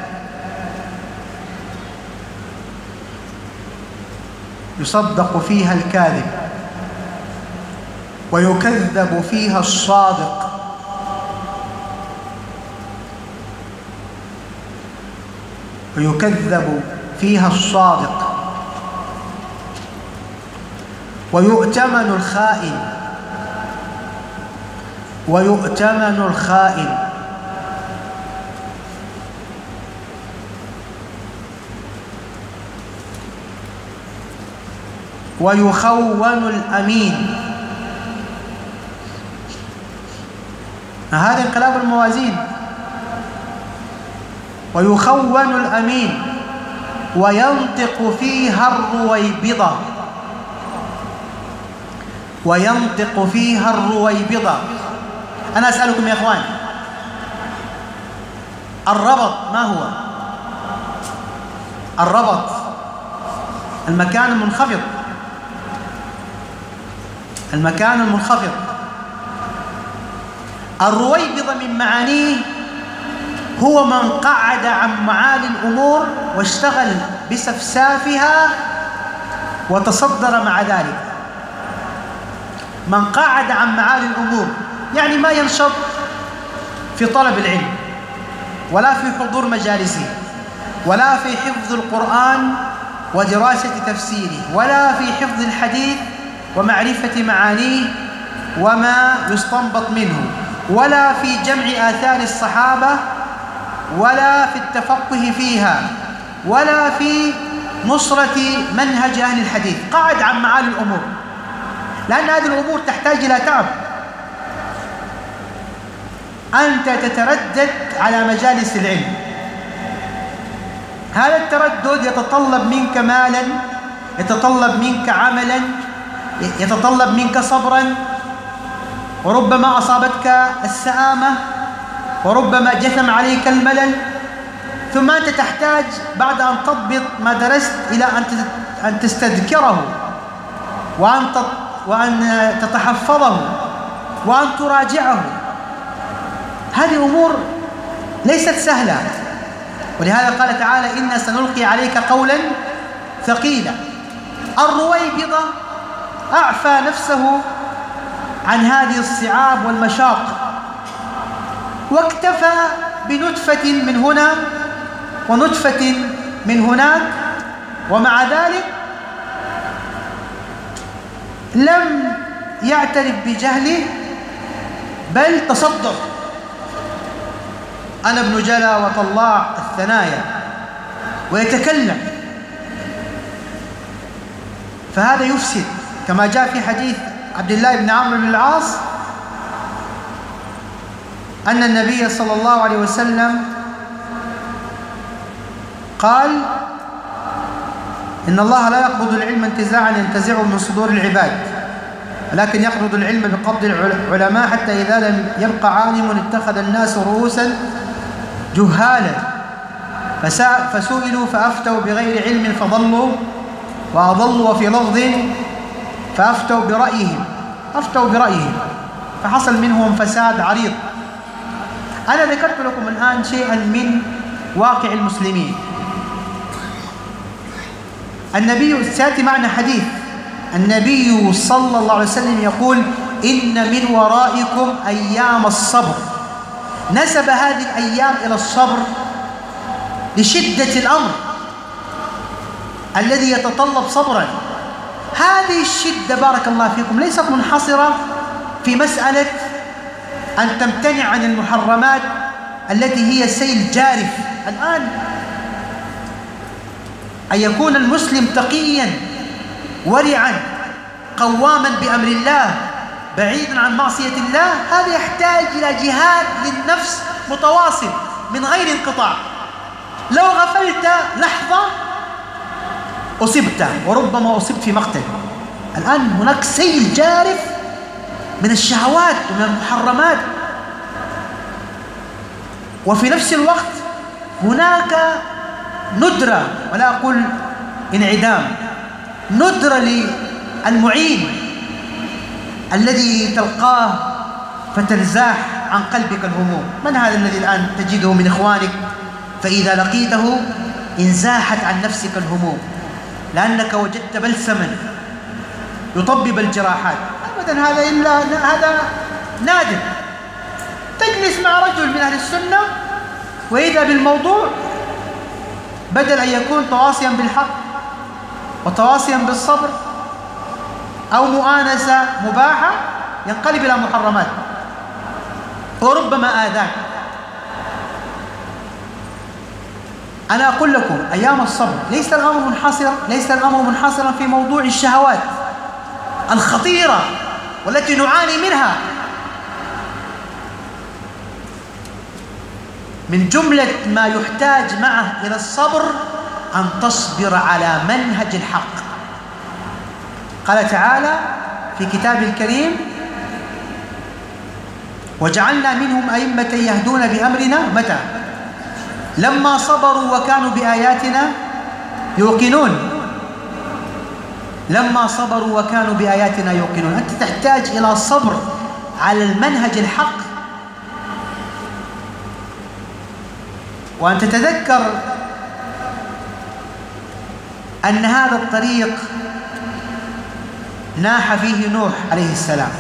يصدق فيها الكاذب ويكذب فيها الصادق، ويكذب فيها الصادق، ويؤتمن الخائن، ويؤتمن الخائن، ويخون الأمين. هذا انقلاب الموازين، ويخون الأمين وينطق فيها الرويبضة. وينطق فيها الرويبضة. أنا أسألكم يا إخوان، الربط ما هو؟ الربط المكان المنخفض، المكان المنخفض. الرويبضة من معانيه هو من قعد عن معالي الأمور واشتغل بسفسافها وتصدر مع ذلك. من قعد عن معالي الأمور يعني ما ينشط في طلب العلم ولا في حضور مجالسه ولا في حفظ القرآن ودراسة تفسيره ولا في حفظ الحديث ومعرفة معانيه وما يستنبط منه ولا في جمع آثار الصحابة ولا في التفقه فيها ولا في نصرة منهج أهل الحديث. قعد عن معالي الأمور، لأن هذه الأمور تحتاج إلى تعب. أنت تتردد على مجالس العلم، هذا التردد يتطلب منك مالا، يتطلب منك عملا، يتطلب منك صبرا، وربما أصابتك السآمة، وربما جثم عليك الملل، ثم أنت تحتاج بعد أن تضبط ما درست إلى أن تستذكره وأن تتحفظه وأن تراجعه. هذه أمور ليست سهلة، ولهذا قال تعالى: إنا سنلقي عليك قولا ثقيلا. الرويبضة أعفى نفسه عن هذه الصعاب والمشاق واكتفى بنتفة من هنا ونتفة من هناك، ومع ذلك لم يعترف بجهله بل تصدر. أنا ابن جلا وطلاع الثنايا، ويتكلم، فهذا يفسد. كما جاء في حديث عبد الله بن عمرو بن العاص أن النبي صلى الله عليه وسلم قال: إن الله لا يقبض العلم انتزاعا ينتزعه من صدور العباد، ولكن يقبض العلم بقبض العلماء، حتى إذا لم يبق عالم اتخذ الناس رؤوسا جهالا فسئلوا فأفتوا بغير علم فضلوا وأضلوا، وفي لفظ فأفتوا برأيهم فحصل منهم فساد عريض. أنا ذكرت لكم الآن شيئا من واقع المسلمين. النبي سيأتي معنا حديث النبي صلى الله عليه وسلم يقول: إن من ورائكم أيام الصبر. نسب هذه الأيام إلى الصبر لشدة الأمر الذي يتطلب صبرا. هذه الشدة بارك الله فيكم ليست منحصرة في مسألة أن تمتنع عن المحرمات التي هي سيل جارف. الآن أن يكون المسلم تقيا ورعا قواما بأمر الله بعيدا عن معصية الله، هذا يحتاج إلى جهاد للنفس متواصل من غير انقطاع. لو غفلت لحظة أصبت، وربما أصبت في مقتل. الآن هناك سيل جارف من الشهوات ومن المحرمات، وفي نفس الوقت هناك ندرة، ولا أقول انعدام، ندرة للمعين الذي تلقاه فتنزاح عن قلبك الهموم. من هذا الذي الآن تجده من إخوانك فإذا لقيته انزاحت عن نفسك الهموم لأنك وجدت بلسما يطبب الجراحات؟ أبدا، هذا نادر. تجلس مع رجل من أهل السنة وإذا بالموضوع بدل أن يكون تواصيا بالحق وتواصيا بالصبر أو مؤانسة مباحة ينقلب إلى محرمات وربما آذاك. أنا أقول لكم أيام الصبر ليس الأمر منحصرا في موضوع الشهوات الخطيرة والتي نعاني منها. من جملة ما يحتاج معه إلى الصبر أن تصبر على منهج الحق. قال تعالى في كتاب الكريم: وجعلنا منهم أئمة يهدون بأمرنا متى؟ لما صبروا وكانوا بآياتنا يوقنون. لما صبروا وكانوا بآياتنا يوقنون. أنت تحتاج إلى صبر على المنهج الحق، وأن تتذكر أن هذا الطريق ناح فيه نوح عليه السلام،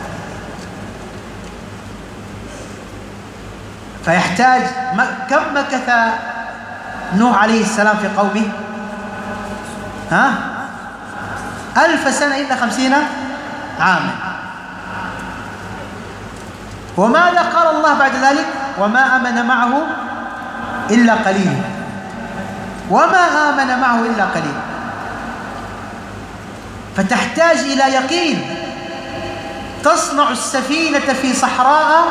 فيحتاج كم مكث نوح عليه السلام في قومه؟ 1000 سنة إلا 50 عاما. وماذا قال الله بعد ذلك؟ وما آمن معه إلا قليل. وما آمن معه إلا قليل. فتحتاج إلى يقين. تصنع السفينة في صحراء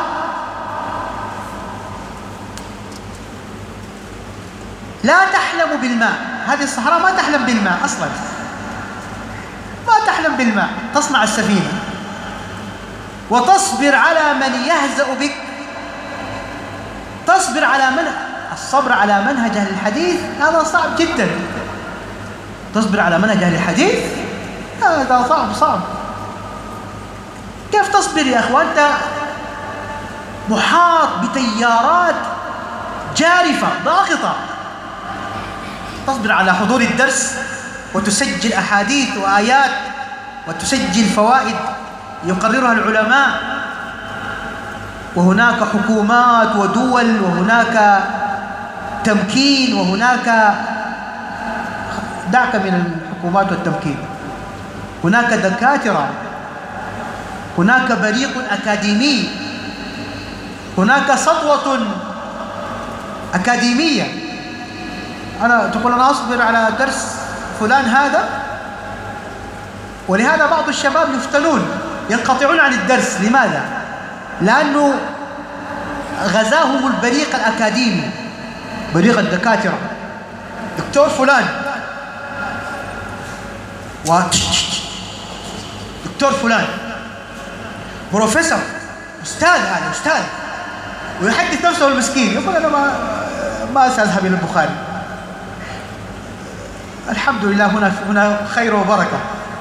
لا تحلم بالماء. هذه الصحراء ما تحلم بالماء أصلا، ما تحلم بالماء. تصنع السفينة وتصبر على من يهزأ بك. تصبر على الصبر على منهج أهل الحديث هذا صعب جدا. تصبر على منهج أهل الحديث هذا صعب. كيف تصبر يا أخوان؟ أنت محاط بتيارات جارفة ضاغطة. تصبر على حضور الدرس وتسجل أحاديث وآيات وتسجل فوائد يقررها العلماء، وهناك حكومات ودول، وهناك تمكين، وهناك دعك من الحكومات والتمكين، هناك دكاترة، هناك بريق أكاديمي، هناك سطوة أكاديمية. تقول أنا أصبر على درس فلان هذا، ولهذا بعض الشباب يفتنون ينقطعون عن الدرس. لماذا؟ لأنه غزاهم البريق الأكاديمي، بريق الدكاترة. دكتور فلان دكتور فلان، بروفيسور، أستاذ، هذا أستاذ، ويحدث نفسه المسكين يقول أنا ما سأذهب إلى البخاري. الحمد لله هنا خير وبركة.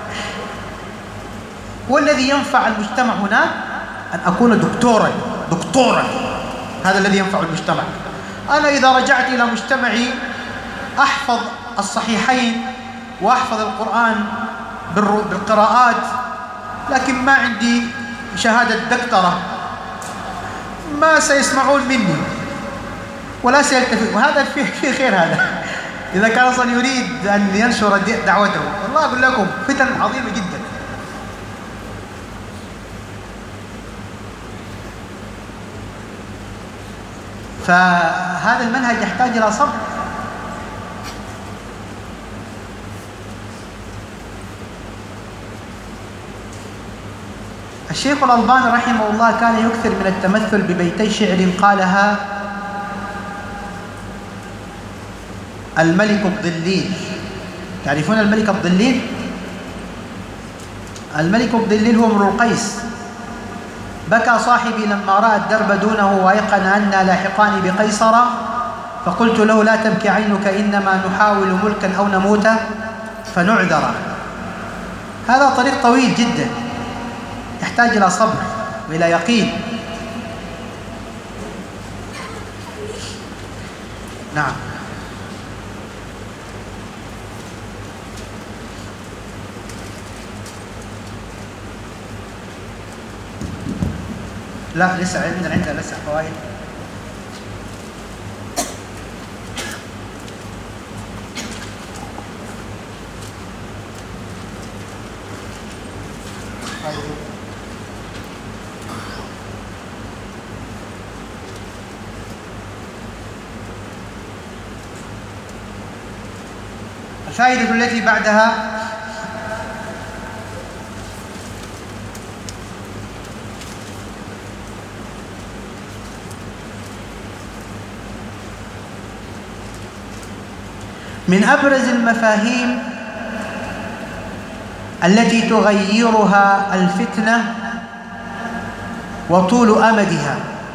والذي ينفع المجتمع هناك أن أكون دكتورا. هذا الذي ينفع المجتمع. أنا إذا رجعت إلى مجتمعي أحفظ الصحيحين وأحفظ القرآن بالقراءات، لكن ما عندي شهادة دكتورة، ما سيسمعون مني ولا سيلتفت. وهذا فيه خير. هذا إذا كان أصلا يريد أن ينشر دعوته، والله أقول لكم فتن عظيمة جدا. فهذا المنهج يحتاج إلى صبر. الشيخ الألباني رحمه الله كان يكثر من التمثل ببيتي شعر قالها الملك الضليل. تعرفون الملك الضليل؟ الملك الضليل هو امرؤ القيس. بكى صاحبي لما رأى الدرب دونه وأيقن أنا لاحقان بقيصر، فقلت له لا تبكي عينك إنما نحاول ملكا أو نموت فنعذر. هذا طريق طويل جدا يحتاج إلى صبر وإلى يقين. نعم. لا لسه عندنا لسه فوائد. الفائدة التي بعدها من أبرز المفاهيم التي تغيرها الفتنة وطول أمدها،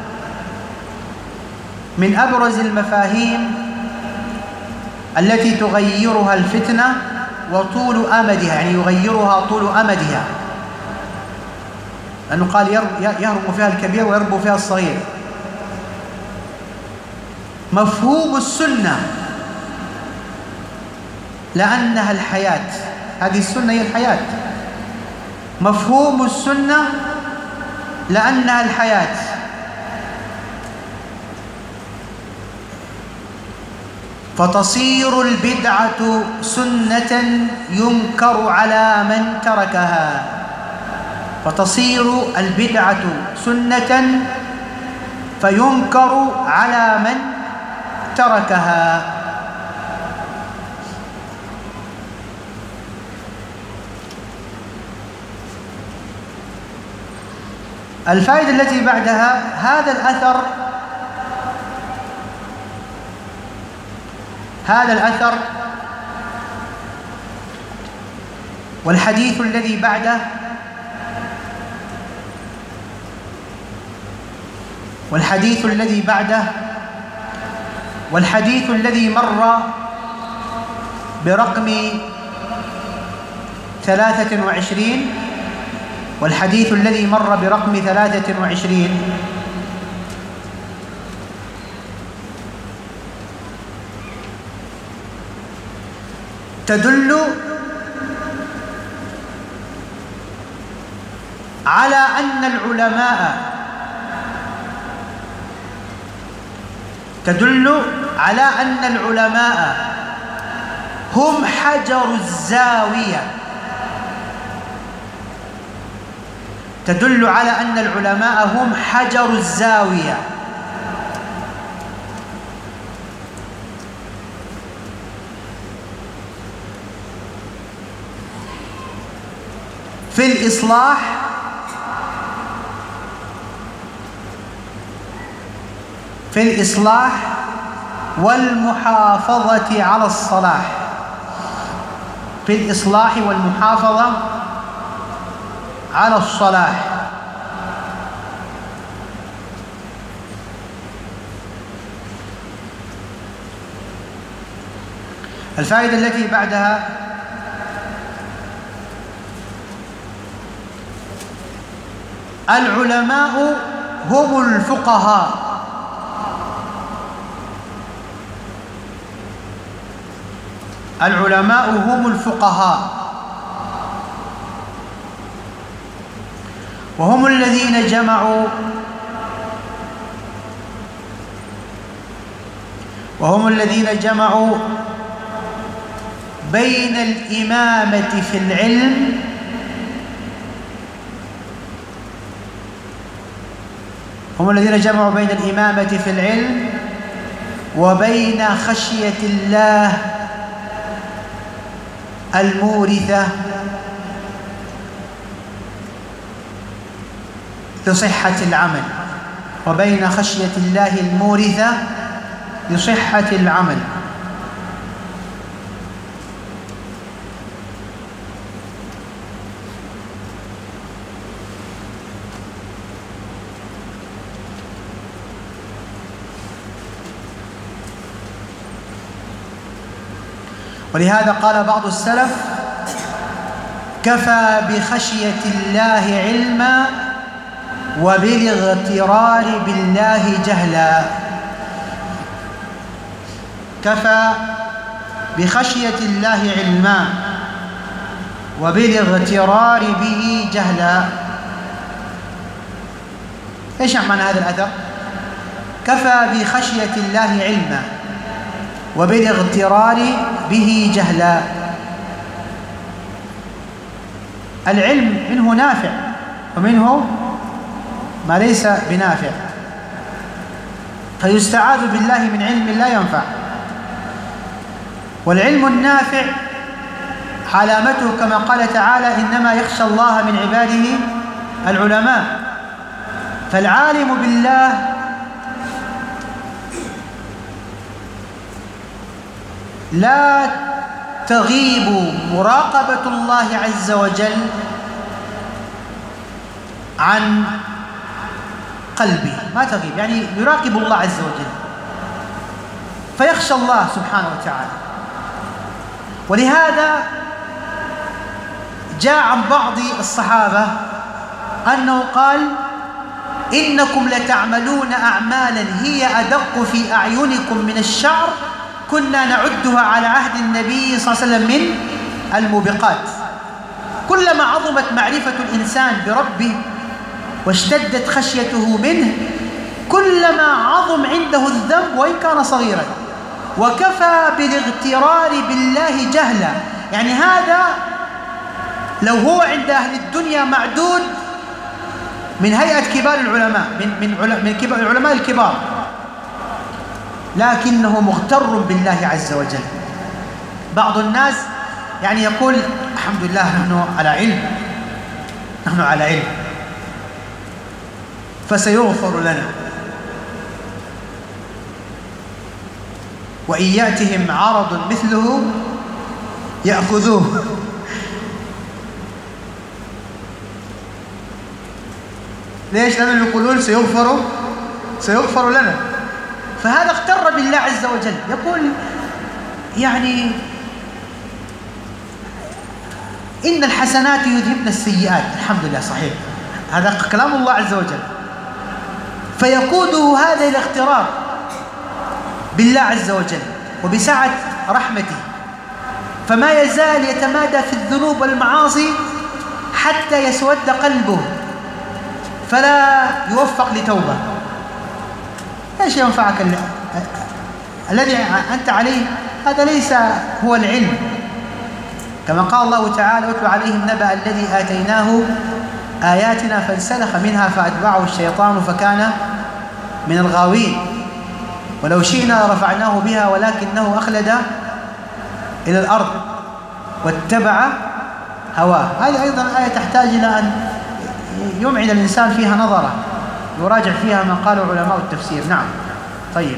من أبرز المفاهيم التي تغيرها الفتنة وطول أمدها، يعني يغيرها طول أمدها، لأنه قال يهرم فيها الكبير ويربو فيها الصغير. مفهوم السنة لأنها الحياة، هذه السنة هي الحياة. مفهوم السنة لأنها الحياة. فتصير البدعة سنة ينكر على من تركها، فتصير البدعة سنة فينكر على من تركها. الفائدة التي بعدها هذا الأثر والحديث الذي بعده والحديث الذي مر برقم 23 والحديث الذي مر برقم 23 تدل على أن العلماء هم حجر الزاوية، تدل على أن العلماء هم حجر الزاوية. في الإصلاح والمحافظة على الصلاح، في الإصلاح والمحافظة على الصلاح. الفائدة التي بعدها العلماء هم الفقهاء، العلماء هم الفقهاء، وهم الذين جمعوا بين الإمامة في العلم وبين خشية الله المورثة لصحة العمل، وبين خشية الله المورثة لصحة العمل. ولهذا قال بعض السلف: كفى بخشية الله علما وبالاغترار بالله جهلا. كفى بخشية الله علما وبالاغترار به جهلا. ايش معنى هذا الأثر؟ كفى بخشية الله علما وبالاغترار به جهلا. العلم منه نافع ومنه ما ليس بنافع، فيستعاذ بالله من علم لا ينفع. والعلم النافع علامته كما قال تعالى: إنما يخشى الله من عباده العلماء. فالعالم بالله لا تغيب مراقبة الله عز وجل عن قلبي، ما تغيب، يعني يراقب الله عز وجل فيخشى الله سبحانه وتعالى. ولهذا جاء عن بعض الصحابة أنه قال: إنكم لتعملون أعمالا هي أدق في أعينكم من الشعر كنا نعدها على عهد النبي صلى الله عليه وسلم من الموبقات. كلما عظمت معرفة الإنسان بربه واشتدت خشيته منه كلما عظم عنده الذنب وإن كان صغيرا، وكفى بالاغترار بالله جهلا. يعني هذا لو هو عند أهل الدنيا معدود من هيئة كبار العلماء، من كبار العلماء الكبار، لكنه مغتر بالله عز وجل. بعض الناس يعني يقول: الحمد لله نحن على علم فسيغفر لنا، وإن يأتهم عرض مثله يأخذوه. ليش؟ لأنهم يقولون سيغفر لنا. فهذا اغتر بالله عز وجل، يقول يعني إن الحسنات يذهبن السيئات. الحمد لله، صحيح، هذا كلام الله عز وجل. فيقوده هذا إلى اغترار بالله عز وجل وبسعة رحمته، فما يزال يتمادى في الذنوب والمعاصي حتى يسود قلبه فلا يوفق لتوبة. ايش ينفعك الذي أنت عليه؟ هذا ليس هو العلم. كما قال الله تعالى: واتل عليهم نبأ الذي آتيناه آياتنا فانسلخ منها فأتبعه الشيطان فكان من الغاوين ولو شئنا لرفعناه بها ولكنه أخلد إلى الأرض واتبع هواه. هذه أيضا آية تحتاج إلى أن يمعن الإنسان فيها نظره، يراجع فيها ما قاله علماء التفسير. نعم. طيب،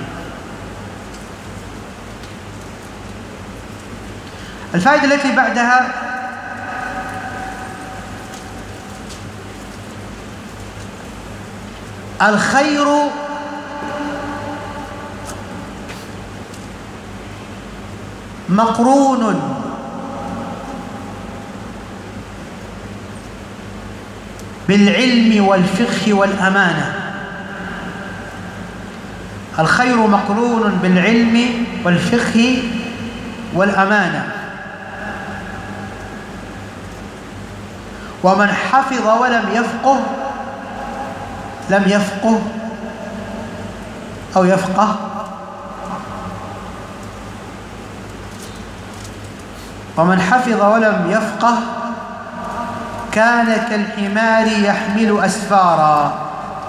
الفائدة التي بعدها: الخير مقرون بالعلم والفقه والأمانة. الخير مقرون بالعلم والفقه والأمانة. ومن حفظ ولم يفقه لم يفقه أو يفقه. ومن حفظ ولم يفقه كان كالحمار يحمل أسفارا.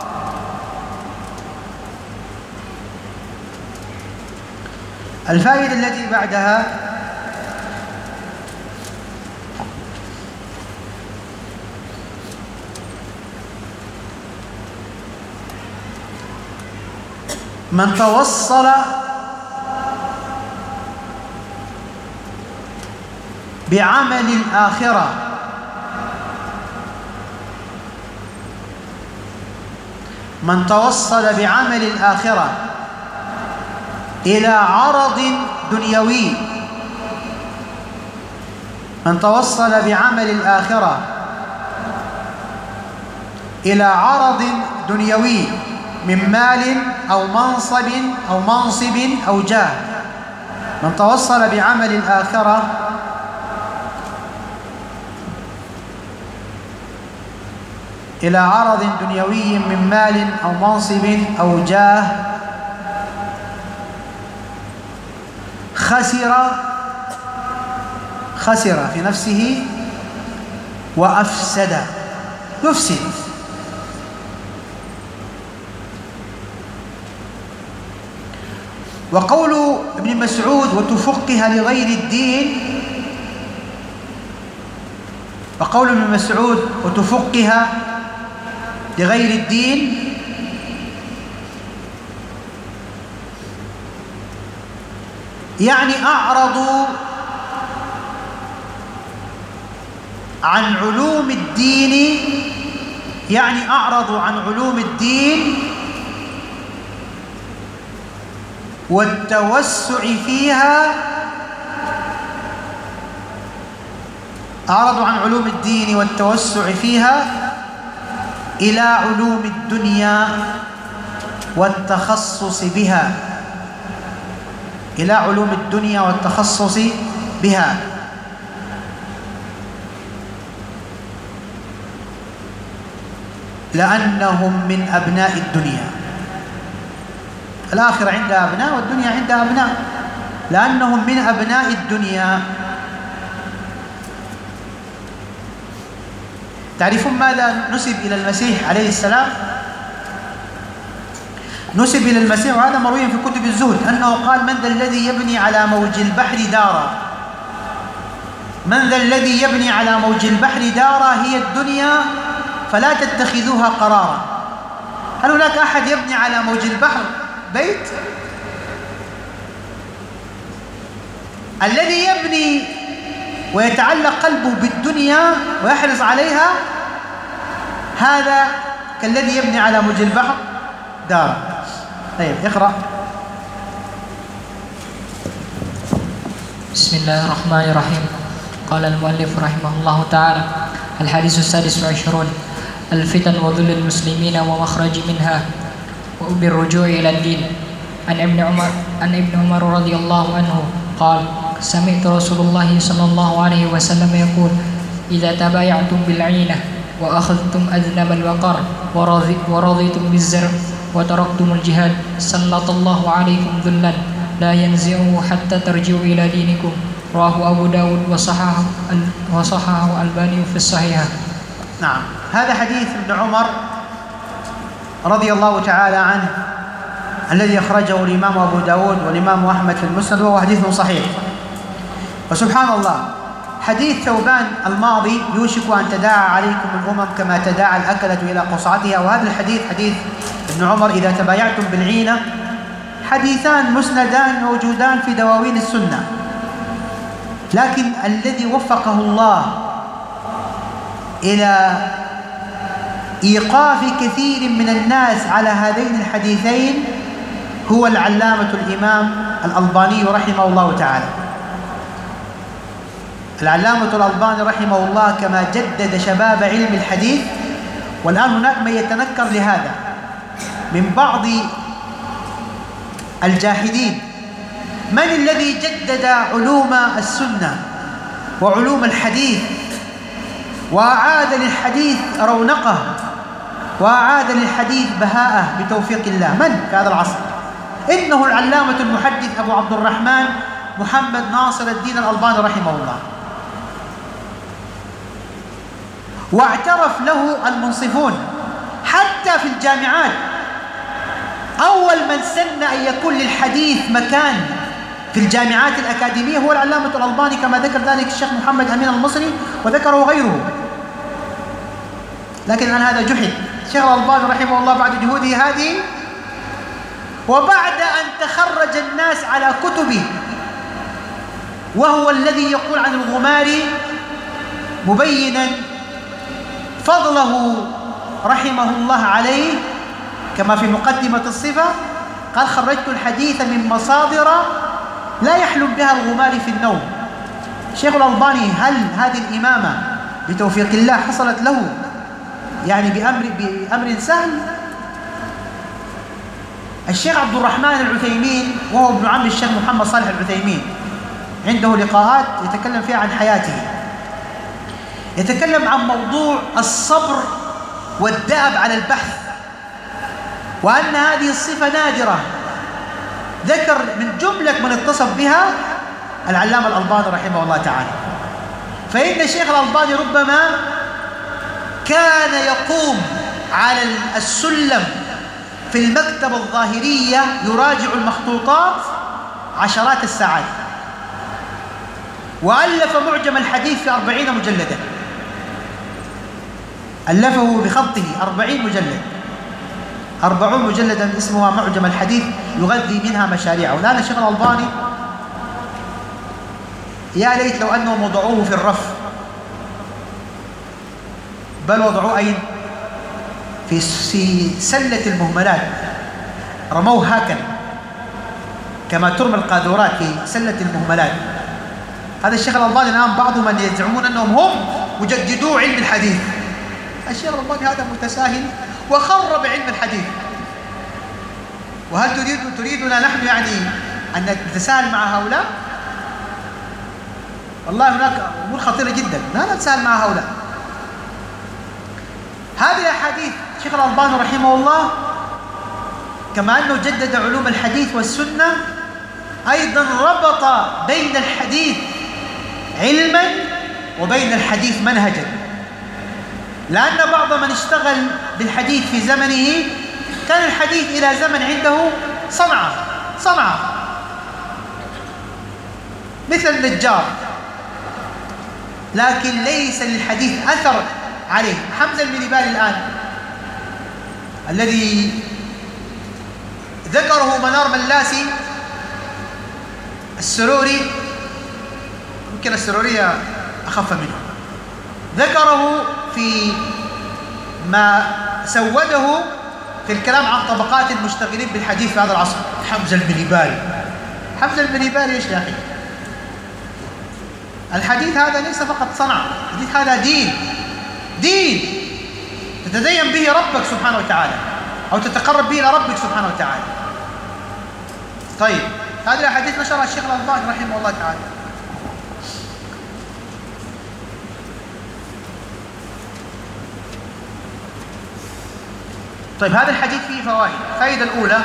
الفائدة التي بعدها: من توصل بعمل الآخرة إلى عرض دنيوي، من توصل بعمل الآخرة إلى عرض دنيوي من مال أو منصب أو جاه. من توصل بعمل الآخرة إلى عرض دنيوي من مال أو منصب أو جاه خسر في نفسه وأفسد، يفسد. وقول ابن مسعود: وتفقه لغير الدين، وقول ابن مسعود: وتفقه لغير الدين، يعني أعرضوا عن علوم الدين، يعني أعرضوا عن علوم الدين والتوسع فيها، أعرضوا عن علوم الدين والتوسع فيها إلى علوم الدنيا والتخصص بها، إلى علوم الدنيا والتخصص بها. لأنهم من أبناء الدنيا، الآخرة عندها أبناء والدنيا عندها أبناء، لأنهم من أبناء الدنيا. تعرفون ماذا نسب إلى المسيح عليه السلام؟ نسب إلى المسيح، وهذا مروي في كتب الزهد، أنه قال: من ذا الذي يبني على موج البحر دارا؟ من ذا الذي يبني على موج البحر دارا هي الدنيا فلا تتخذوها قرارا. هل هناك أحد يبني على موج البحر بيت؟ الذي يبني ويتعلق قلبه بالدنيا ويحرص عليها، هذا كالذي يبني على موج البحر دار. طيب اقرأ. بسم الله الرحمن الرحيم. قال المؤلف رحمه الله تعالى: الحديث السادس والعشرون: الفتن وذل المسلمين ومخرج منها وبالرجوع إلى الدين. عن ابن عمر رضي الله عنه قال: سمعت رسول الله صلى الله عليه وسلم يقول: إذا تبايعتم بالعينة وأخذتم أذنب الوقر ورضيتم بالزرع وتركتم الجهاد سلط الله عليكم ذلا لا ينزعه حتى ترجعوا إلى دينكم. رواه أبو داود وصححه الألباني في الصحيحة. نعم، هذا حديث ابن عمر رضي الله تعالى عنه الذي أخرجه الإمام أبو داود والإمام أحمد في المسند، وهو حديث صحيح. وسبحان الله، حديث ثوبان الماضي: يوشك أن تداعى عليكم الأمم كما تداعى الأكلة إلى قصعتها. وهذا الحديث حديث ابن عمر: إذا تبايعتم بالعينة. حديثان مسندان موجودان في دواوين السنة، لكن الذي وفقه الله إلى إيقاف كثير من الناس على هذين الحديثين هو العلامة الإمام الألباني رحمه الله تعالى. العلامة الألباني رحمه الله كما جدد شباب علم الحديث، والآن هناك من يتنكر لهذا من بعض الجاحدين: من الذي جدد علوم السنة وعلوم الحديث وأعاد للحديث رونقه وأعاد للحديث بهاءه بتوفيق الله؟ من في هذا العصر؟ إنه العلامة المحدث أبو عبد الرحمن محمد ناصر الدين الألباني رحمه الله. واعترف له المنصفون حتى في الجامعات. أول من سن أن يكون للحديث مكان في الجامعات الأكاديمية هو العلامة الألباني، كما ذكر ذلك الشيخ محمد أمين المصري وذكره غيره. لكن الآن هذا جحد. الشيخ الألباني رحمه الله بعد جهوده هذه، وبعد أن تخرج الناس على كتبه، وهو الذي يقول عن الغماري مبينا فضله رحمه الله عليه كما في مقدمة الصفة، قال: خرجت الحديث من مصادر لا يحلم بها الغماري في النوم. الشيخ الألباني هل هذه الإمامة بتوفيق الله حصلت له يعني بأمر سهل؟ الشيخ عبد الرحمن العثيمين، وهو ابن عم الشيخ محمد صالح العثيمين، عنده لقاءات يتكلم فيها عن حياته، يتكلم عن موضوع الصبر والدأب على البحث، وأن هذه الصفة نادرة. ذكر من جملة من اتصف بها العلامة الألباني رحمه الله تعالى. فإن الشيخ الألباني ربما كان يقوم على السلم في المكتبة الظاهرية يراجع المخطوطات عشرات الساعات، وألف معجم الحديث في 40 مجلدا، ألفه بخطه 40 مجلد، 40 مجلدا اسمها معجم الحديث، يغذي منها مشاريعه. والآن الشيخ الألباني يا ليت لو أنهم وضعوه في الرف، بل وضعوه أين؟ في سلة المهملات، رموه هكذا كما ترمى القاذورات في سلة المهملات. هذا الشيخ الألباني الآن بعض من يزعمون أنهم هم مجددو علم الحديث. الشيخ الألباني هذا متساهل وخرب علم الحديث. وهل تريدنا نحن يعني أن نتساهل مع هؤلاء؟ والله هناك أمور خطيرة جدا، لا نتساهل مع هؤلاء. هذه الأحاديث الشيخ الألباني رحمه الله كما أنه جدد علوم الحديث والسنة، أيضا ربط بين الحديث علما وبين الحديث منهجا، لأن بعض من اشتغل بالحديث في زمنه كان الحديث إلى زمن عنده صنعة مثل النجار، لكن ليس للحديث أثر عليه. حمزة المنيبالي الآن الذي ذكره منار ملاسي السروري، يمكن السرورية أخف منه، ذكره في ما سوده في الكلام عن طبقات المشتغلين بالحديث في هذا العصر. حمزة المنيبالي إيش يا أخي؟ الحديث هذا ليس فقط صنعة، الحديث هذا دين تتدين به ربك سبحانه وتعالى، أو تتقرب به إلى ربك سبحانه وتعالى. طيب، هذه الأحاديث نشرها الشيخ الألباني رحمه الله تعالى. طيب، هذا الحديث فيه فوائد. الفائدة الأولى: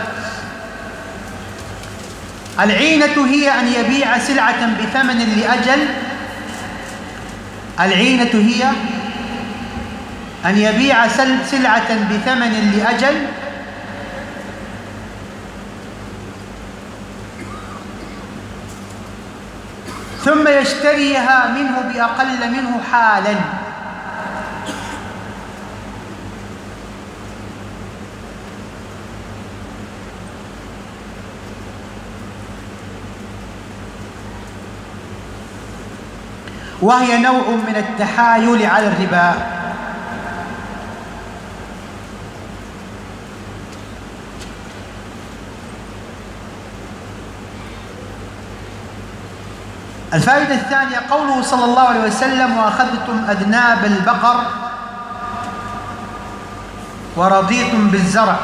العينة هي أن يبيع سلعة بثمن لأجل. العينة هي أن يبيع سلعة بثمن لأجل ثم يشتريها منه بأقل منه حالا. وهي نوع من التحايل على الربا. الفائدة الثانية: قوله صلى الله عليه وسلم: وأخذتم أذناب البقر ورضيتم بالزرع.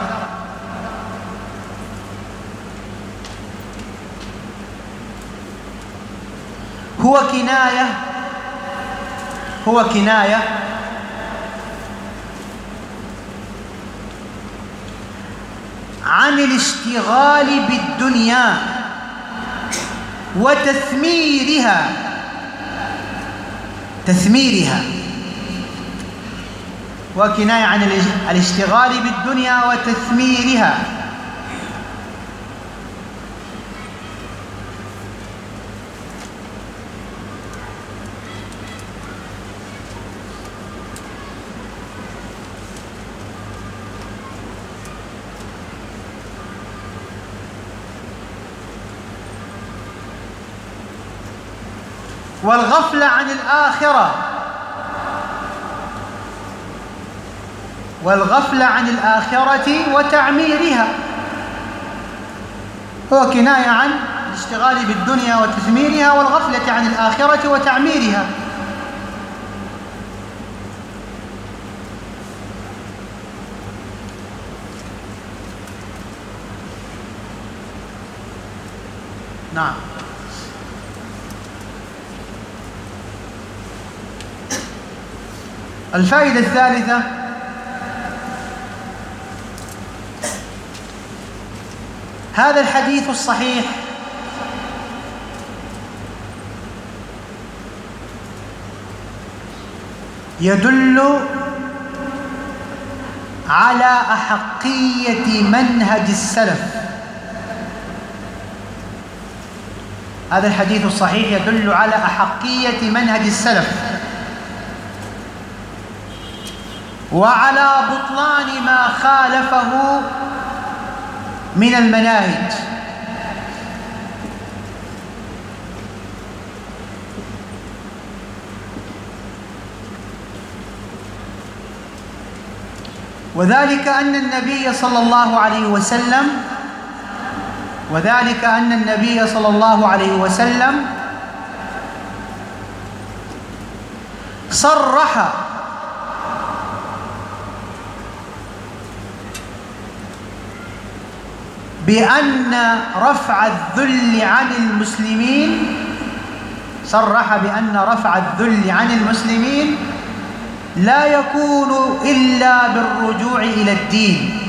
هو كناية عن الاشتغال بالدنيا وتثميرها. وكناية عن الاشتغال بالدنيا وتثميرها. والغفلة عن الآخرة وتعميرها. هو كناية عن الاشتغال بالدنيا وتثميرها والغفلة عن الآخرة وتعميرها. نعم. الفائدة الثالثة: هذا الحديث الصحيح يدل على أحقية منهج السلف. هذا الحديث الصحيح يدل على أحقية منهج السلف وعلى بطلان ما خالفه من المناهج. وذلك أن النبي صلى الله عليه وسلم صرح بأن رفع الذل عن المسلمين لا يكون إلا بالرجوع إلى الدين.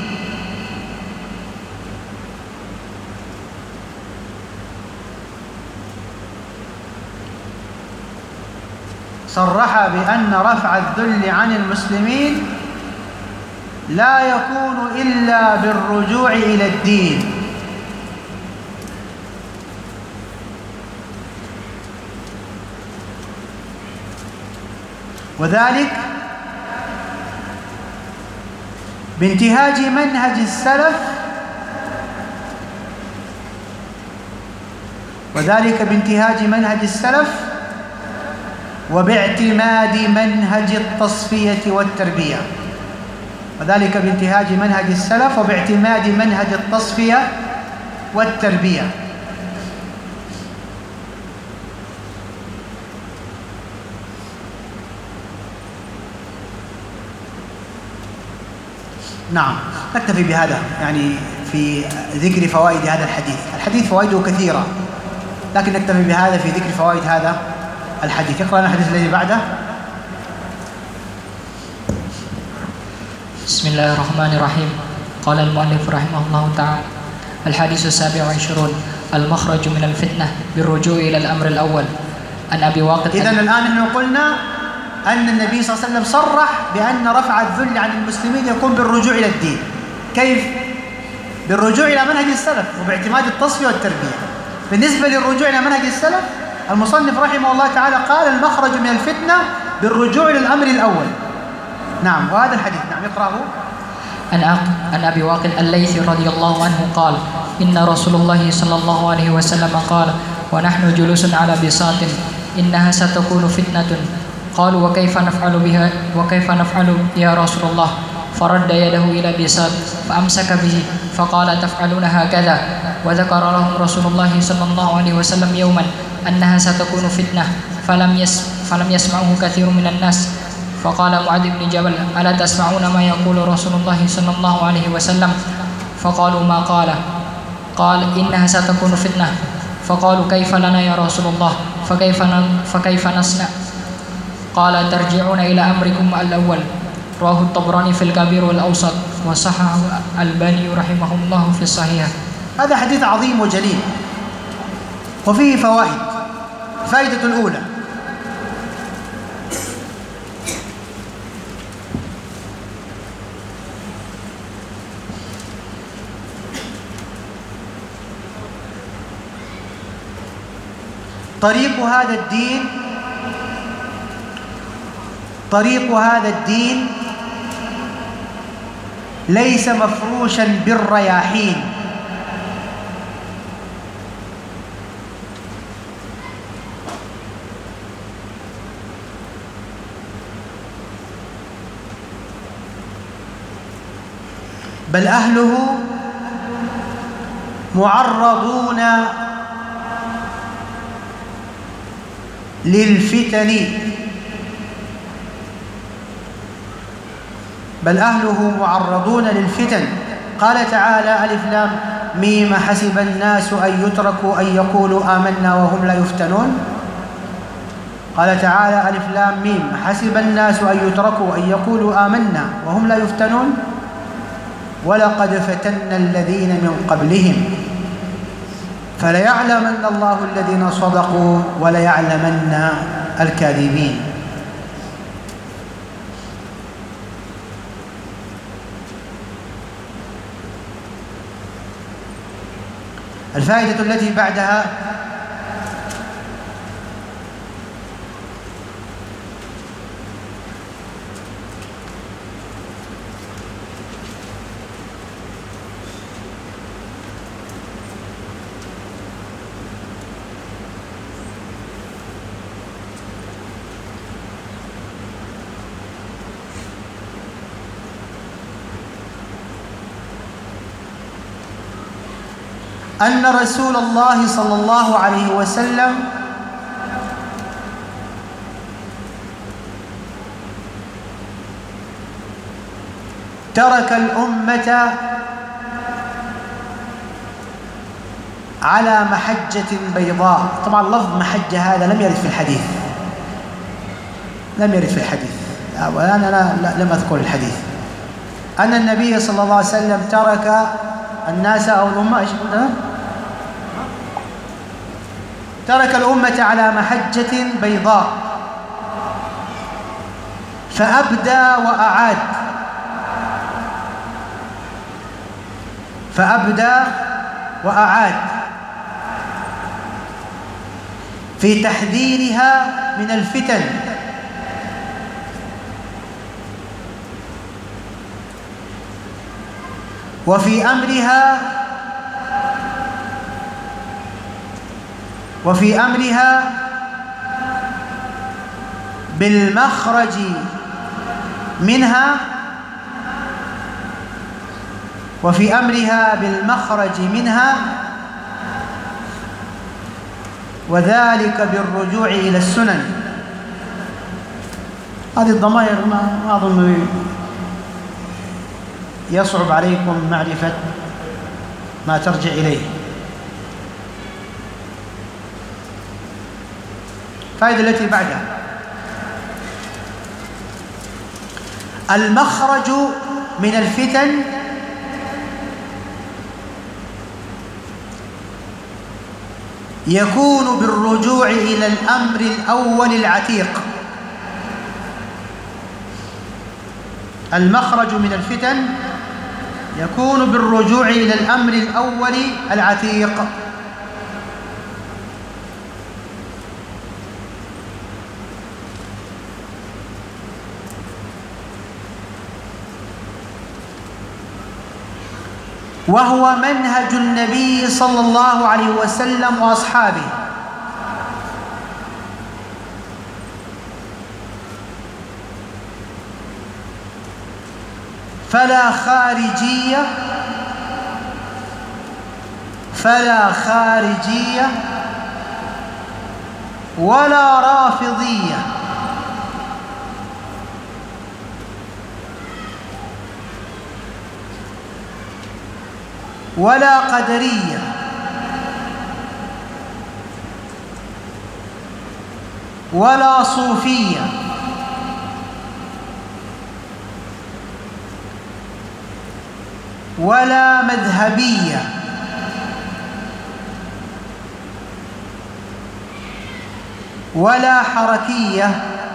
صرح بأن رفع الذل عن المسلمين لا يكون إلا بالرجوع إلى الدين. وذلك بانتهاج منهج السلف وباعتماد منهج التصفية والتربية. نعم، نكتفي بهذا يعني في ذكر فوائد هذا الحديث فوائده كثيرة، لكن نكتفي بهذا في ذكر فوائد هذا الحديث. اقرأ لنا الحديث الذي بعده. بسم الله الرحمن الرحيم. قال المؤلف رحمه الله تعالى: الحديث 27 المخرج من الفتنة بالرجوع إلى الأمر الأول. عن أبي واقد. إذن الآن نحن قلنا أن النبي صلى الله عليه وسلم صرح بأن رفع الذل عن المسلمين يكون بالرجوع إلى الدين. كيف؟ بالرجوع إلى منهج السلف وباعتماد التصفية والتربية. بالنسبة للرجوع إلى منهج السلف، المصنف رحمه الله تعالى قال المخرج من الفتنة بالرجوع إلى الأمر الأول. نعم، وهذا الحديث نعم يقرأه. عن أبي واقد الليثي رضي الله عنه قال: إن رسول الله صلى الله عليه وسلم قال ونحن جلوس على بساط: إنها ستكون فتنة. قالوا: وكيف نفعل يا رسول الله؟ فرد يده إلى بساط فأمسك به فقال: تفعلون هكذا. وذكر لهم رسول الله صلى الله عليه وسلم يوما أنها ستكون فتنة فلم يسمعه كثير من الناس. فقال معاذ بن جبل: ألا تسمعون ما يقول رسول الله صلى الله عليه وسلم؟ فقالوا: ما قال؟ قال: إنها ستكون فتنة. فقالوا: كيف لنا يا رسول الله؟ فكيف نصنع؟ قال: ترجعون إلى أمركم الأول. رواه الطبراني في الكبير والأوسط وصححه الألباني رحمه الله في الصحيح. هذا حديث عظيم وجليل وفيه فوائد. الفائدة الأولى: طريق هذا الدين ليس مفروشا بالرياحين، بل أهله معرضون للفتن. قال تعالى: ألف لام ميم حسب الناس أن يتركوا أن يقولوا آمنا وهم لا يفتنون. قال تعالى: ألف لام ميم حسب الناس أن يتركوا أن يقولوا آمنا وهم لا يفتنون ولقد فتنا الذين من قبلهم فليعلمن الله الذين صدقوا وليعلمن الكاذبين. الفائدة التي بعدها: أن رسول الله صلى الله عليه وسلم ترك الأمة على محجة بيضاء. طبعا لفظ محجة هذا لم يرد في الحديث، لم يرد في الحديث، وأنا لم أذكر الحديث أن النبي صلى الله عليه وسلم ترك الناس أو الأمة ترك الأمة على محجة بيضاء فأبدى وأعاد، فأبدى وأعاد في تحذيرها من الفتن وفي أمرها بالمخرج منها وذلك بالرجوع إلى السنن. هذه الضمائر ما أظن يصعب عليكم معرفة ما ترجع إليه. الفائدة التي بعدها: المخرج من الفتن يكون بالرجوع إلى الأمر الأول العتيق. المخرج من الفتن يكون بالرجوع إلى الأمر الأول العتيق. وهو منهج النبي صلى الله عليه وسلم وأصحابه. فلا خارجية ولا رافضية ولا قدرية ولا صوفية ولا مذهبية ولا حركية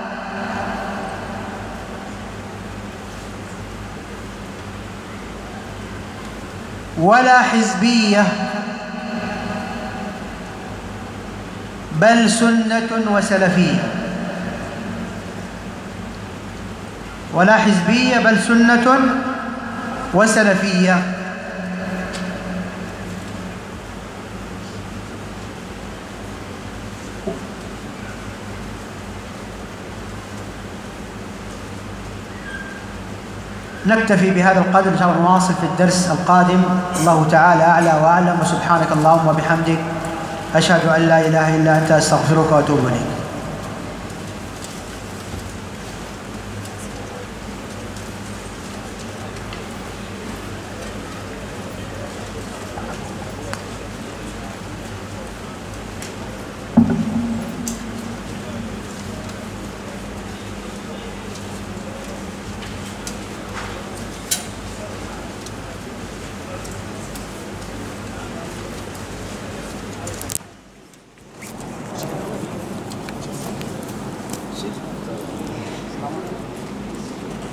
ولا حزبية، بل سنة وسلفية. ولا حزبية بل سنة وسلفية. نكتفي بهذا القدر، إن شاء الله نواصل في الدرس القادم. الله تعالى أعلى وأعلم، وسبحانك اللهم وبحمدك أشهد أن لا إله إلا أنت أستغفرك وأتوب إليك.